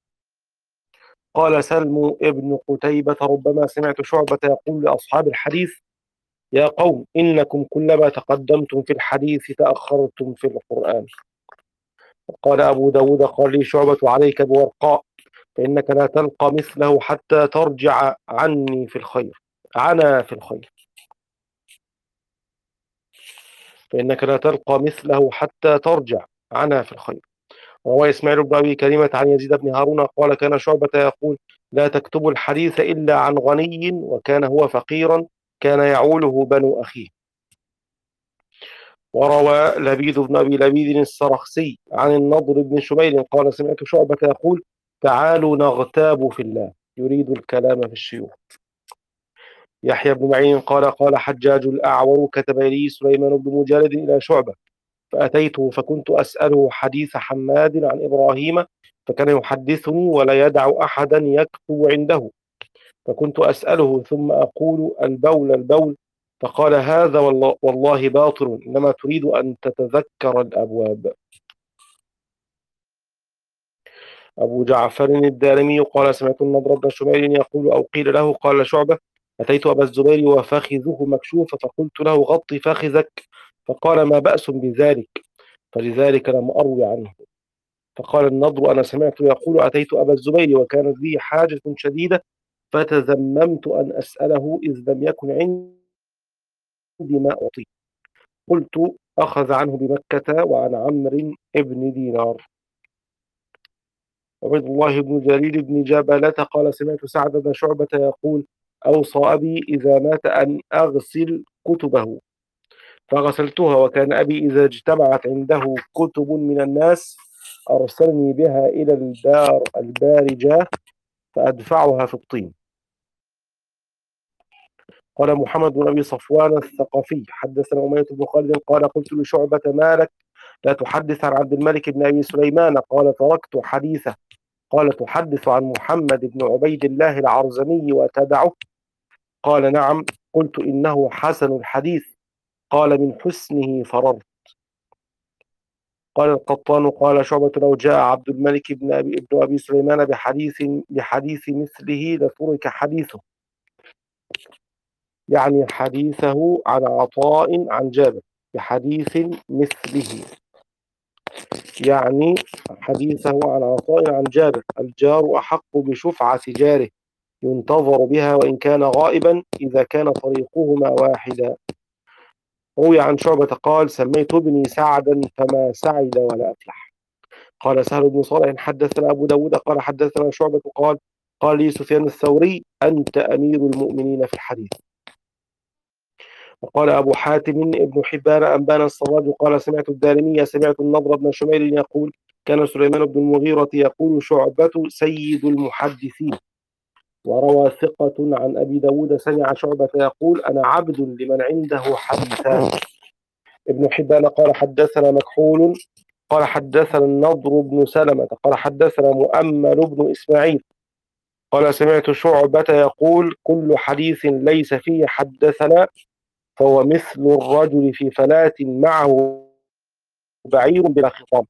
قال سلم ابن قتيبة ربما سمعت شعبة يقول لأصحاب الحديث يا قوم إنكم كلما تقدمتم في الحديث تأخرتم في القرآن. قال أبو داود قال لي شعبة عليك بورقاء فإنك لا تلقى مثله حتى ترجع عني في الخير عنا في الخير فإنك لا تلقى مثله حتى ترجع عنا في الخير. رواه إسماعيل بن أبي كريمة عن يزيد بن هارون قال كان شعبة يقول لا تكتبوا الحديث إلا عن غني وكان هو فقيرا كان يعوله بنو أخيه. وروى لبيد بن أبي لبيد السرخسي عن النضر بن شميل قال سمعت شعبة يقول تعالوا نغتاب في الله يريد الكلام في الشيوخ. يحيى بن معين قال قال حجاج الأعور كتب لي سليمان بن مجالد إلى شعبة فأتيته فكنت أسأله حديث حماد عن إبراهيم فكان يحدثني ولا يدع أحدا يكتب عنده، فكنت أسأله ثم أقول البول البول، فقال هذا والله, والله باطل، إنما تريد أن تتذكر الأبواب. أبو جعفر الدارمي قال سمعت النضر بن شميل يقول أو قيل له قال شعبة أتيت أبا الزبير وفخذه مكشوف فقلت له غطي فخذك، فقال ما بأس بذلك، فلذلك لم أروي عنه. فقال النضر أنا سمعت يقول أتيت أبا الزبير وكانت لي حاجة شديدة فتذممت أن أسأله إذ لم يكن عندي ما أعطيه، قلت أخذ عنه بمكة وعن عمرو بن دينار. عبيد الله بن جرير بن جبلة قال سمعت سعد بن شعبة يقول أوصى أبي إذا مات أن أغسل كتبه فغسلتها، وكان أبي إذا اجتمعت عنده كتب من الناس أرسلني بها إلى الدار البارجة فأدفعها في الطين. قال محمد بن أبي صفوان الثقفي حدثنا أمية بن خالد قال قلت لشعبة ما لك لا تحدث عن عبد الملك بن أبي سليمان؟ قال تركت حديثه. قال تحدث عن محمد بن عبيد الله العرزمي وتدعه؟ قال نعم. قلت إنه حسن الحديث. قال من حسنه فررت. قال القطان قال شعبة لو جاء عبد الملك بن أبي, ابن أبي سليمان بحديث بحديث مثله لترك حديثه، يعني حديثه عن عطاء عن جابر بحديث مثله، يعني حديثه عن عطاء عن جابر الجار أحق بشفعة جاره ينتظر بها وإن كان غائبا إذا كان طريقهما واحدا. روي عن شعبة قال سميت ابني سعدا فما سعد ولا أفلح. قال سهل بن صالح حدثنا أبو داود قال حدثنا شعبة قال قال لي سفيان الثوري أنت أمير المؤمنين في الحديث. وقال أبو حاتم ابن حبان أنبانا الصراج قال سمعت الدارمي سمعت النضر بن شميل يقول كان سليمان بن المغيرة يقول شعبة سيد المحدثين. وروى ثقة عن أبي داود سمع شعبة يقول أنا عبد لمن عنده حديثان. ابن حبان قال حدثنا مكحول قال حدثنا النضر بن سلمة قال حدثنا مؤمل بن إسماعيل قال سمعت شعبة يقول كل حديث ليس فيه حدثنا فهو مثل الرجل في فلاة معه بعير بلا خطام.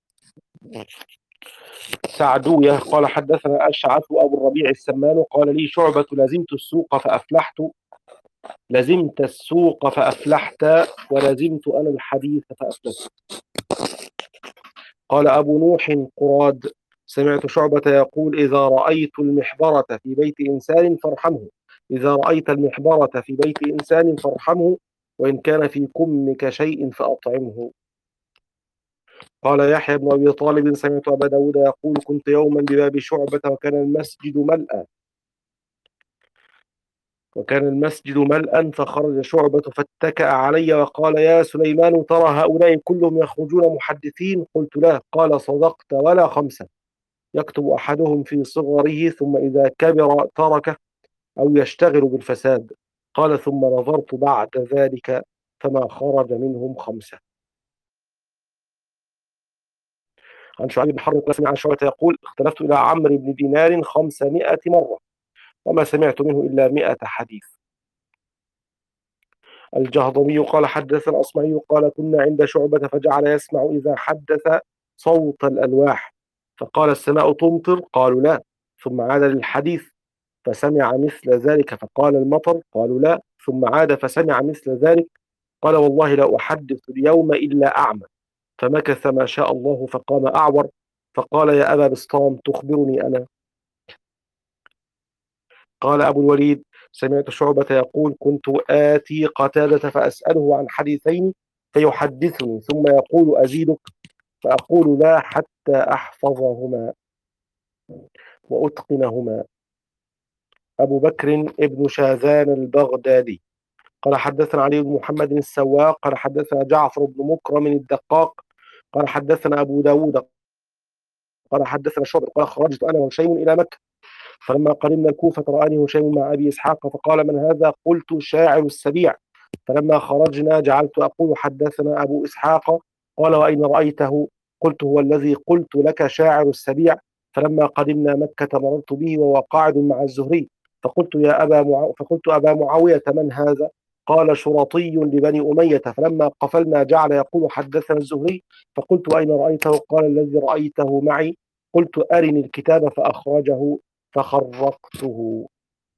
سعدوية قال حدثنا أشعث أبو الربيع السمان قال لي شعبة لزمت السوق فأفلحت لزمت السوق فأفلحت ولزمت أنا الحديث فأفلحت. قال أبو نوح قراد سمعت شعبة يقول إذا رأيت المحبرة في بيت إنسان فارحمه إذا رأيت المحبرة في بيت إنسان فارحمه وإن كان في كمك شيء فأطعمه. قال يحيى بن أبي طالب سمعت أبا داود يقول كنت يوما بباب شعبة وكان المسجد ملأ وكان المسجد ملأ فخرج شعبة فاتكأ علي وقال يا سليمان ترى هؤلاء كلهم يخرجون محدثين؟ قلت لا. قال صدقت ولا خمسة يكتب أحدهم في صغره ثم إذا كبر تركه أو يشتغل بالفساد. قال ثم نظرت بعد ذلك فما خرج منهم خمسة. عن شعيب بن حرب سمع عن شعبة يقول اختلفت إلى عمرو بن دينار خمسمائة مرة وما سمعت منه إلا مئة حديث. الجهضمي قال حدثنا الأصمعي قال كنا عند شعبة فجعل يسمع إذا حدث صوت الألواح فقال السماء تمطر؟ قالوا لا. ثم عاد للحديث فسمع مثل ذلك فقال المطر؟ قالوا لا. ثم عاد فسمع مثل ذلك قال والله لا أحدث اليوم إلا أعمى. فمكث ما شاء الله فقام أعور فقال يا أبا بسطام تخبرني أنا؟ قال أبو الوليد سمعت شعبة يقول كنت آتي قتادة فأسأله عن حديثين فيحدثني ثم يقول أزيدك فأقول لا حتى أحفظهما وأتقنهما. أبو بكر ابن شاذان البغدادي قال حدثنا علي بن محمد السواق قال حدثنا جعفر بن مكرم الدقاق قال حدثنا أبو داود قال حدثنا شعبة قال خرجت أنا وهشيم إلى مكة فلما قدمنا الكوفة رآني هشيم مع أبي إسحاق فقال من هذا؟ قلت شاعر السبيع. فلما خرجنا جعلت أقول حدثنا أبو إسحاق. قال وأين رأيته؟ قلت هو الذي قلت لك شاعر السبيع. فلما قدمنا مكة مررت به وهو قاعد مع الزهري فقلت يا أبا معا... فقلت أبا معاوية من هذا؟ قال شرطي لبني أمية. فلما قفلنا جعل يقول حدثنا الزهري فقلت أين رأيته؟ قال الذي رأيته معي. قلت أرني الكتاب فأخرجه فخرقته.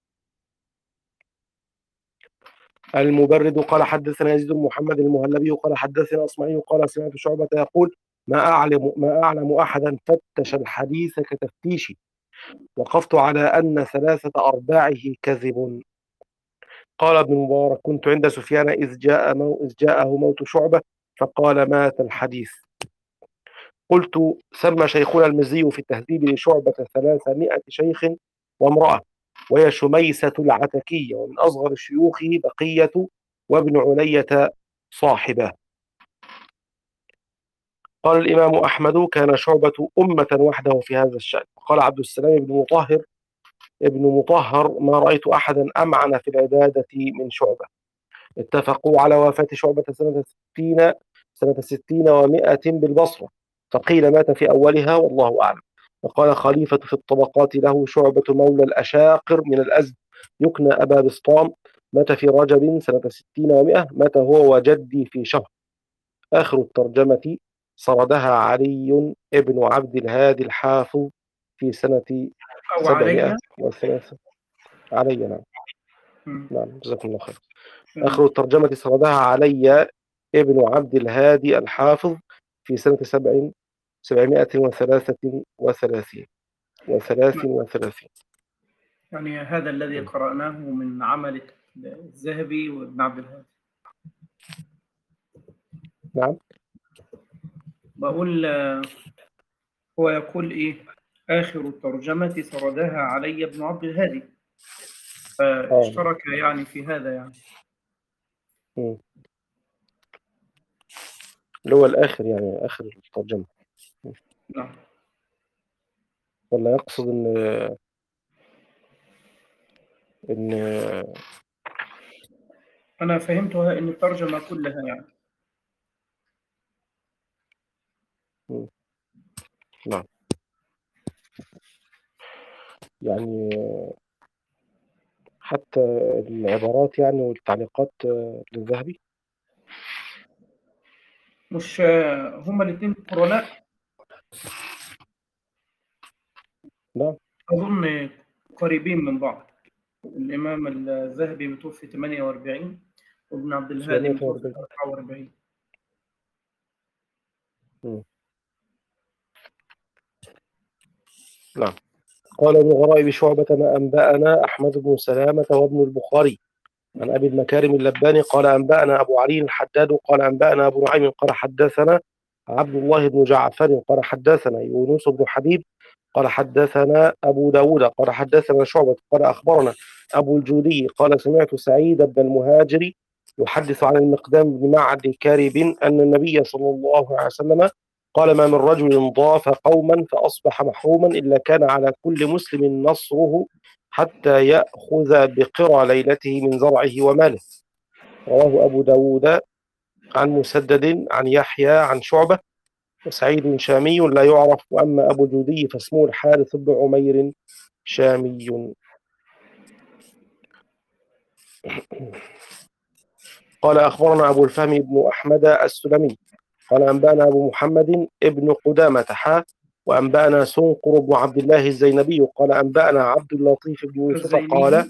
المبرد قال حدثنا يزيد بن محمد المهلبي قال حدثنا أصمعي قال سمعت شعبة يقول ما أعلم ما أعلم أحدا فتش الحديث كتفتيشي وقفت على أن ثلاثة أرباعه كذب. قال ابن المبارك كنت عند سفيان إذ جاء مو إذ جاءه موت شعبة فقال مات الحديث. قلت سمى شيخنا المزي في التهذيب لشعبة ثلاثمائة شيخ وامرأة وهي شميسة العتكية ومن أصغر شيوخه بقية وابن علية صاحبه. قال الإمام أحمد كان شعبة أمة وحده في هذا الشأن. قال عبد السلام بن مطهر ابن مطهر ما رأيت أحدا أمعن في العبادة من شعبة. اتفقوا على وفاة شعبة سنة ستين سنة ستين ومائة بالبصرة فقيل مات في أولها والله أعلم. وقال خليفة في الطبقات له شعبة مولى الأشاقر من الأزد يكنى أبا بسطام مات في رجب سنة ستين ومائة مات هو وجدي في شهر. آخر الترجمة سردها علي ابن عبد الهادي الحافظ في سنة أو سبعمائة علي. وثلاثة. علي نعم. مم. نعم جزاكم الله خير. مم. آخر الترجمة سردها علي ابن عبد الهادي الحافظ في سنة سبع سبعمائة وثلاثة وثلاثين وثلاث وثلاثين. يعني هذا الذي قرأناه من عمل الذهبي وابن عبد الهادي. نعم. بقول آه، هو يقول إيه آخر الترجمة سردها علي ابن عبد الهادي فاشترك يعني في هذا يعني مم. اللي هو الآخر يعني آخر الترجمة. نعم. ولا يقصد إن إن أنا فهمتها إن الترجمة كلها يعني. مم. نعم. يعني حتى العبارات يعني والتعليقات للذهبي مش آه، هما الاثنين قرناء نعم أظن قريبين من بعض. الإمام الذهبي متوفي ثمانية وأربعين وابن عبد الهادي متوفي أربعة وأربعين. مم. نعم. قال ابن غرائب شعبة ما أنبأنا أحمد بن سلامة وابن البخاري عن أبي المكارم اللباني قال أنبأنا أبو علي الحداد قال أنبأنا أبو نعيم قال حدثنا عبد الله بن جعفر قال حدثنا يونس بن حبيب قال حدثنا أبو داود قال حدثنا شعبة قال أخبرنا أبو الجودي قال سمعت سعيد بن المهاجر يحدث عن المقدام بن معد كارب أن النبي صلى الله عليه وسلم قال ما من رجل ضاف قوما فأصبح محروما إلا كان على كل مسلم نصره حتى يأخذ بقرى ليلته من زرعه وماله. رواه أبو داود عن مسدد عن يحيى عن شعبة وسعيد شامي لا يعرف وأما أبو جودي فاسمه الحارث بن عمير شامي. قال أخبرنا أبو الفهم بن أحمد السلمي قال أنبأنا أبو محمد ابن قدامة حا وأنبأنا سنقر بن عبد الله الزينبي قال أنبأنا عبد اللطيف بن يوسف قال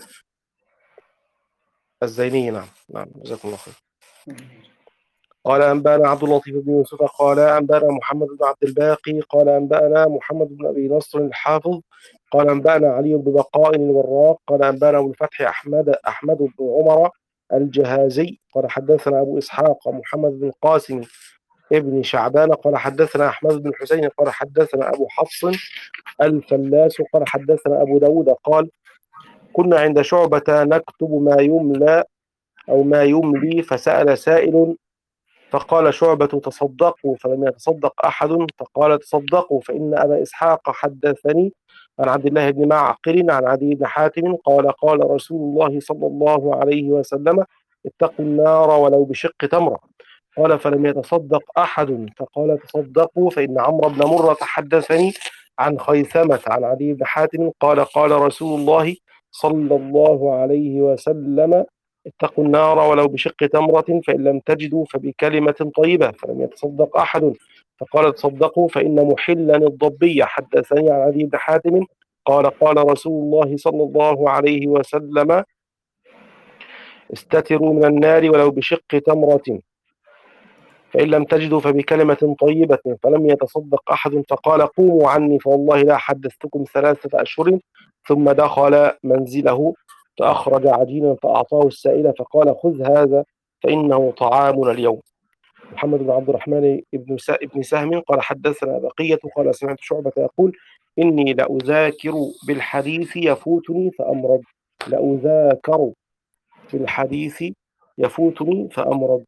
الزيني نعم نعم جزاكم الله خير. قال أنبأنا عبد اللطيف بن يوسف قال أنبأنا محمد بن عبد الباقي قال أنبأنا محمد بن أبي نصر الحافظ قال أنبأنا علي بن بقاء الوراق قال أنبأنا أبو الفتح أحمد أحمد بن عمر الجهازي قال حدثنا أبو إسحاق محمد بن القاسم ابن شعبان قال حدثنا أحمد بن الحسين قال حدثنا أبو حفص الفلاس قال حدثنا أبو داود قال كنا عند شعبة نكتب ما يملى أو ما يملي فسأل سائل فقال شعبة تصدقوا، فلم يتصدق أحد، فقال تصدقوا فإن أبا إسحاق حدثني عن عبد الله بن معقل عن عدي بن حاتم قال قال رسول الله صلى الله عليه وسلم اتقوا النار ولو بشق تمرة. قال فلم يتصدق أحد، فقال تصدقوا فإن عمرو بن مرة حدثني عن خيثمة عن عدي بن حاتم قال قال رسول الله صلى الله عليه وسلم اتقوا النار ولو بشق تمرة فإن لم تجدوا فبكلمة طيبة. فلم يتصدق أحد، فقال تصدقوا فإن محلا الضبي حدثني عن عدي بن حاتم قال قال رسول الله صلى الله عليه وسلم استتروا من النار ولو بشق تمرة فإن لم تجدوا فبكلمة طيبة. فلم يتصدق أحد، فقال قوموا عني فوالله لا حدثتكم ثلاثة أشهر. ثم دخل منزله فأخرج عجينا فأعطاه السائل فقال خذ هذا فإنه طعامنا اليوم. محمد بن عبد الرحمن بن ابن سهم قال حدثنا بقية قال سمعت شعبة يقول إني لأذاكر بالحديث يفوتني فأمرض. لأذاكر بالحديث يفوتني فأمرض.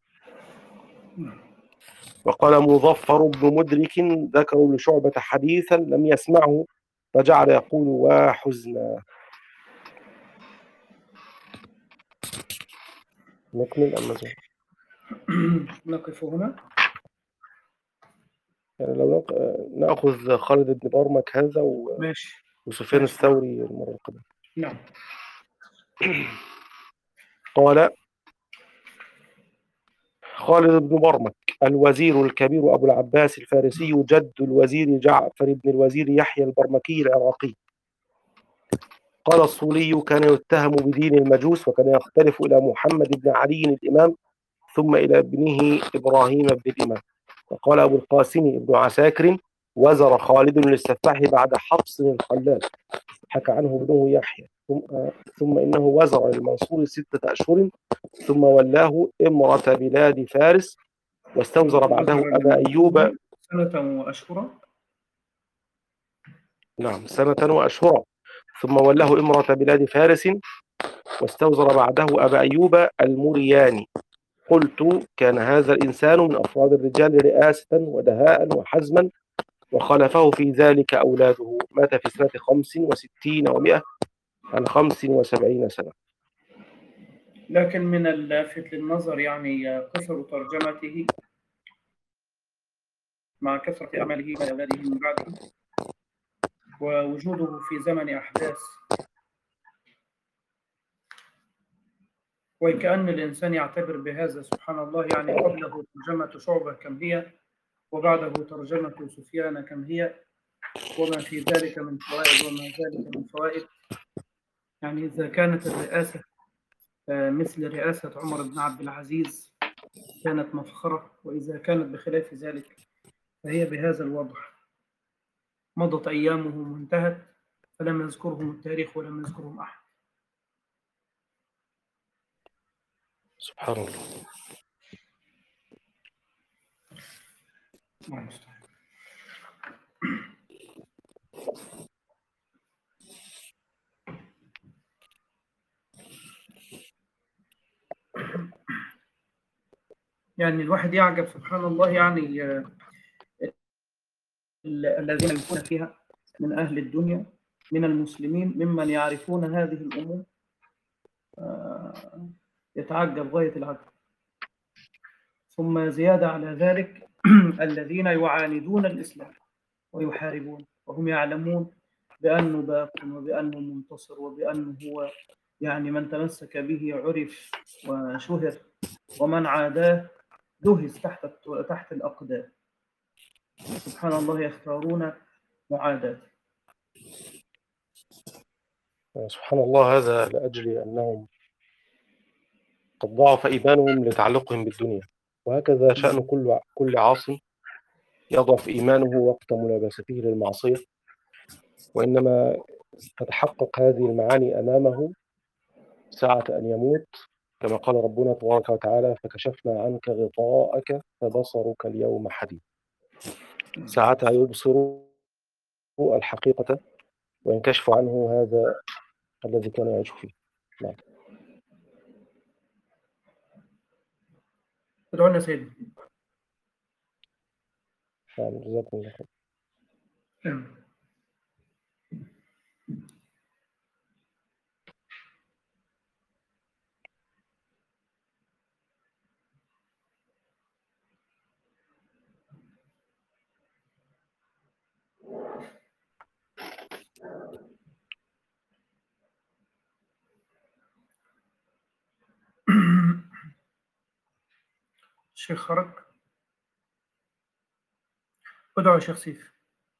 وقال مظفر بن مدرك ذكروا لشعبة حديثا لم يسمعه فجعل يقول وحزنا. نكمل أم نزل؟ نقف هنا. يعني لو نق... نأخذ خالد بن برمك هذا و... ماشي. وسفيان ماشي. الثوري المرة القادمة. نعم. قال خالد بن برمك الوزير الكبير أبو العباس الفارسي جد الوزير جعفر بن الوزير يحيى البرمكي العراقي. قال الصولي كان يتهم بدين المجوس وكان يختلف إلى محمد بن علي الإمام ثم إلى ابنه إبراهيم بن الإمام. وقال أبو القاسم بن عساكر وزر خالد للسفاح بعد حفص الخلال حكى عنه ابنه يحيى ثم, ثم إنه وزر للمنصور ستة أشهر ثم ولاه إمرة بلاد فارس واستوزر بعده أبا أيوب سنة وأشهرا. نعم سنة وأشهرا ثم ولاه إمرة بلاد فارس واستوزر بعده أبا أيوب المرياني. قلت كان هذا الإنسان من أفراد الرجال رئاسة ودهاء وحزما وخلفه في ذلك أولاده. مات في سنة خمس وستين ومائة عن خمس وسبعين سنة. لكن من اللافت للنظر يعني قصر ترجمته مع كثرة أعماله وأولاده من بعده ووجوده في زمن أحداث، وكأن الإنسان يعتبر بهذا سبحان الله يعني قبله ترجمة شعبة كم هي وبعده ترجمة سفيان كم هي وما في ذلك من فوائد وما ذلك من فوائد. يعني إذا كانت الرئاسة مثل رئاسة عمر بن عبد العزيز كانت مفخرة، وإذا كانت بخلاف ذلك فهي بهذا الوضع. مضت أيامه وانتهت فلم يذكرهم التاريخ ولم يذكرهم أحد. سبحان الله. يعني الواحد يعجب سبحان الله يعني الذين يكون فيها من أهل الدنيا من المسلمين ممن يعرفون هذه الأمور يتعجب غاية العجب. ثم زيادة على ذلك الذين يعاندون الإسلام ويحاربون وهم يعلمون بأنه باق وبأنه منتصر وبأنه هو يعني من تمسك به عرف وشهر ومن عاداه دهس تحت تحت الأقدام. سبحان الله يختارون معاداة. سبحان الله. هذا لأجل أنهم قد ضعف إيمانهم لتعلقهم بالدنيا، وهكذا شأن كل كل عاصم يضعف إيمانه وقت ملابسته للمعصية، وإنما تتحقق هذه المعاني أمامه ساعة أن يموت كما قال ربنا تبارك وتعالى فكشفنا عنك غطاءك فبصرك اليوم حديد. ساعتها يبصر الحقيقة وينكشف عنه هذا الذي كان يعيش فيه. نعم. ادعوا لنا سيدنا. نعم، جزاكم الله خير. آمين. الشيخ خرج. ادعوا يا شيخ سيف.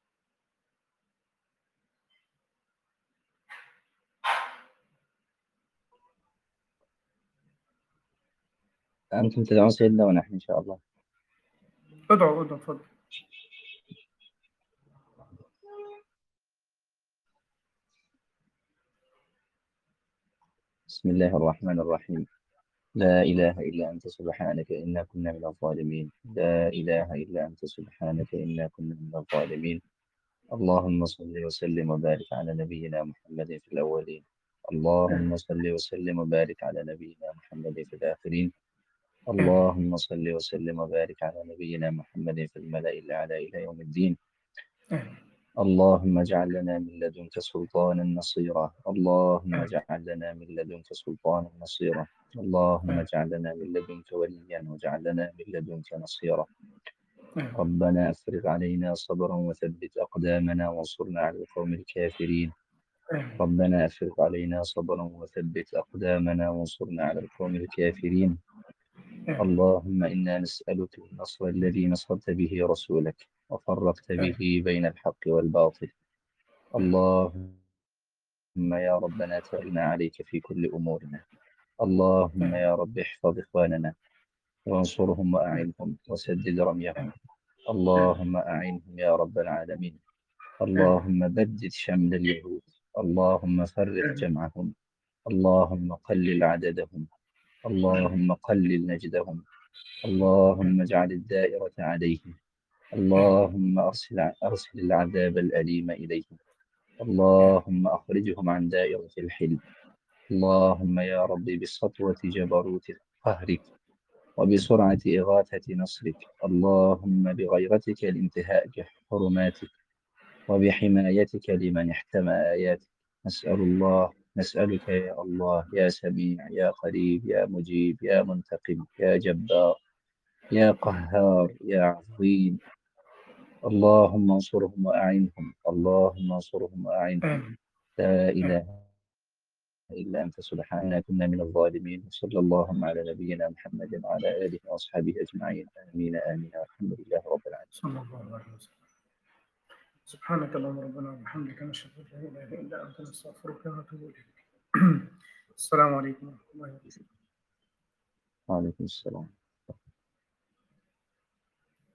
أنتم تدعون سيدنا ونحن إن شاء الله. ادعوا ادعوا تفضل. بسم الله الرحمن الرحيم. لا إله إلا أنت سبحانك إنا كنا من الظالمين. لا إله إلا أنت سبحانك إنا كنا من الظالمين. اللهم صل وسلم وبارك على نبينا محمد في الأولين. اللهم صل وسلم وبارك على نبينا محمد في الآخرين. اللهم صل وسلم وبارك على نبينا محمد في الملأ الأعلى إلى يوم الدين. اللهم اجعل لنا من لدنك سلطانا نصيرا. اللهم اجعل لنا من لدنك سلطانا نصيرا. اللهم اجعل لنا من لدنك وليا واجعل لنا من لدنك نصيرا. ربنا أفرغ علينا صبرا وثبت أقدامنا وانصرنا على القوم الكافرين. ربنا أفرغ علينا صبرا وثبت أقدامنا وانصرنا على القوم الكافرين. اللهم إنا نسألك النصر الذي نصرت به رسولك وفرقت به بين الحق والباطل. اللهم يا ربنا توكلنا عليك في كل أمورنا. اللهم يا رب احفظ إخواننا وانصرهم وأعنهم وسدد رميهم. اللهم أعنهم يا رب العالمين. اللهم بدد شمل اليهود. اللهم فرق جمعهم. اللهم قلل عددهم. اللهم قلل نجدهم. اللهم اجعل الدائرة عليهم. اللهم أرسل, أرسل العذاب الأليم إليهم. اللهم أخرجهم عن دائرة الحلم. اللهم يا ربي بسطوة جبروت قهرك وبسرعة إغاثة نصرك. اللهم بغيرتك لانتهاء حرماتك وبحمايتك لمن احتمى آياتك. نسأل الله نسألك يا الله يا سميع يا قريب يا مجيب يا منتقم يا جبار يا قهار يا عظيم. اللهم انصرهم وأعنهم. اللهم انصرهم وأعنهم. لا إله إلا أنت سبحانك كنا من الظالمين. وصلى اللهم على نبينا محمد وعلى آله وأصحابه أجمعين. آمين آمين والحمد لله رب العالمين. صلى الله عليه وسلم. سبحانك اللهم ربنا وبحمدك نشهد أن لا إله إلا أنت نستغفرك ونتوب إليك. السلام عليكم ورحمة الله وبركاته. وعليكم السلام.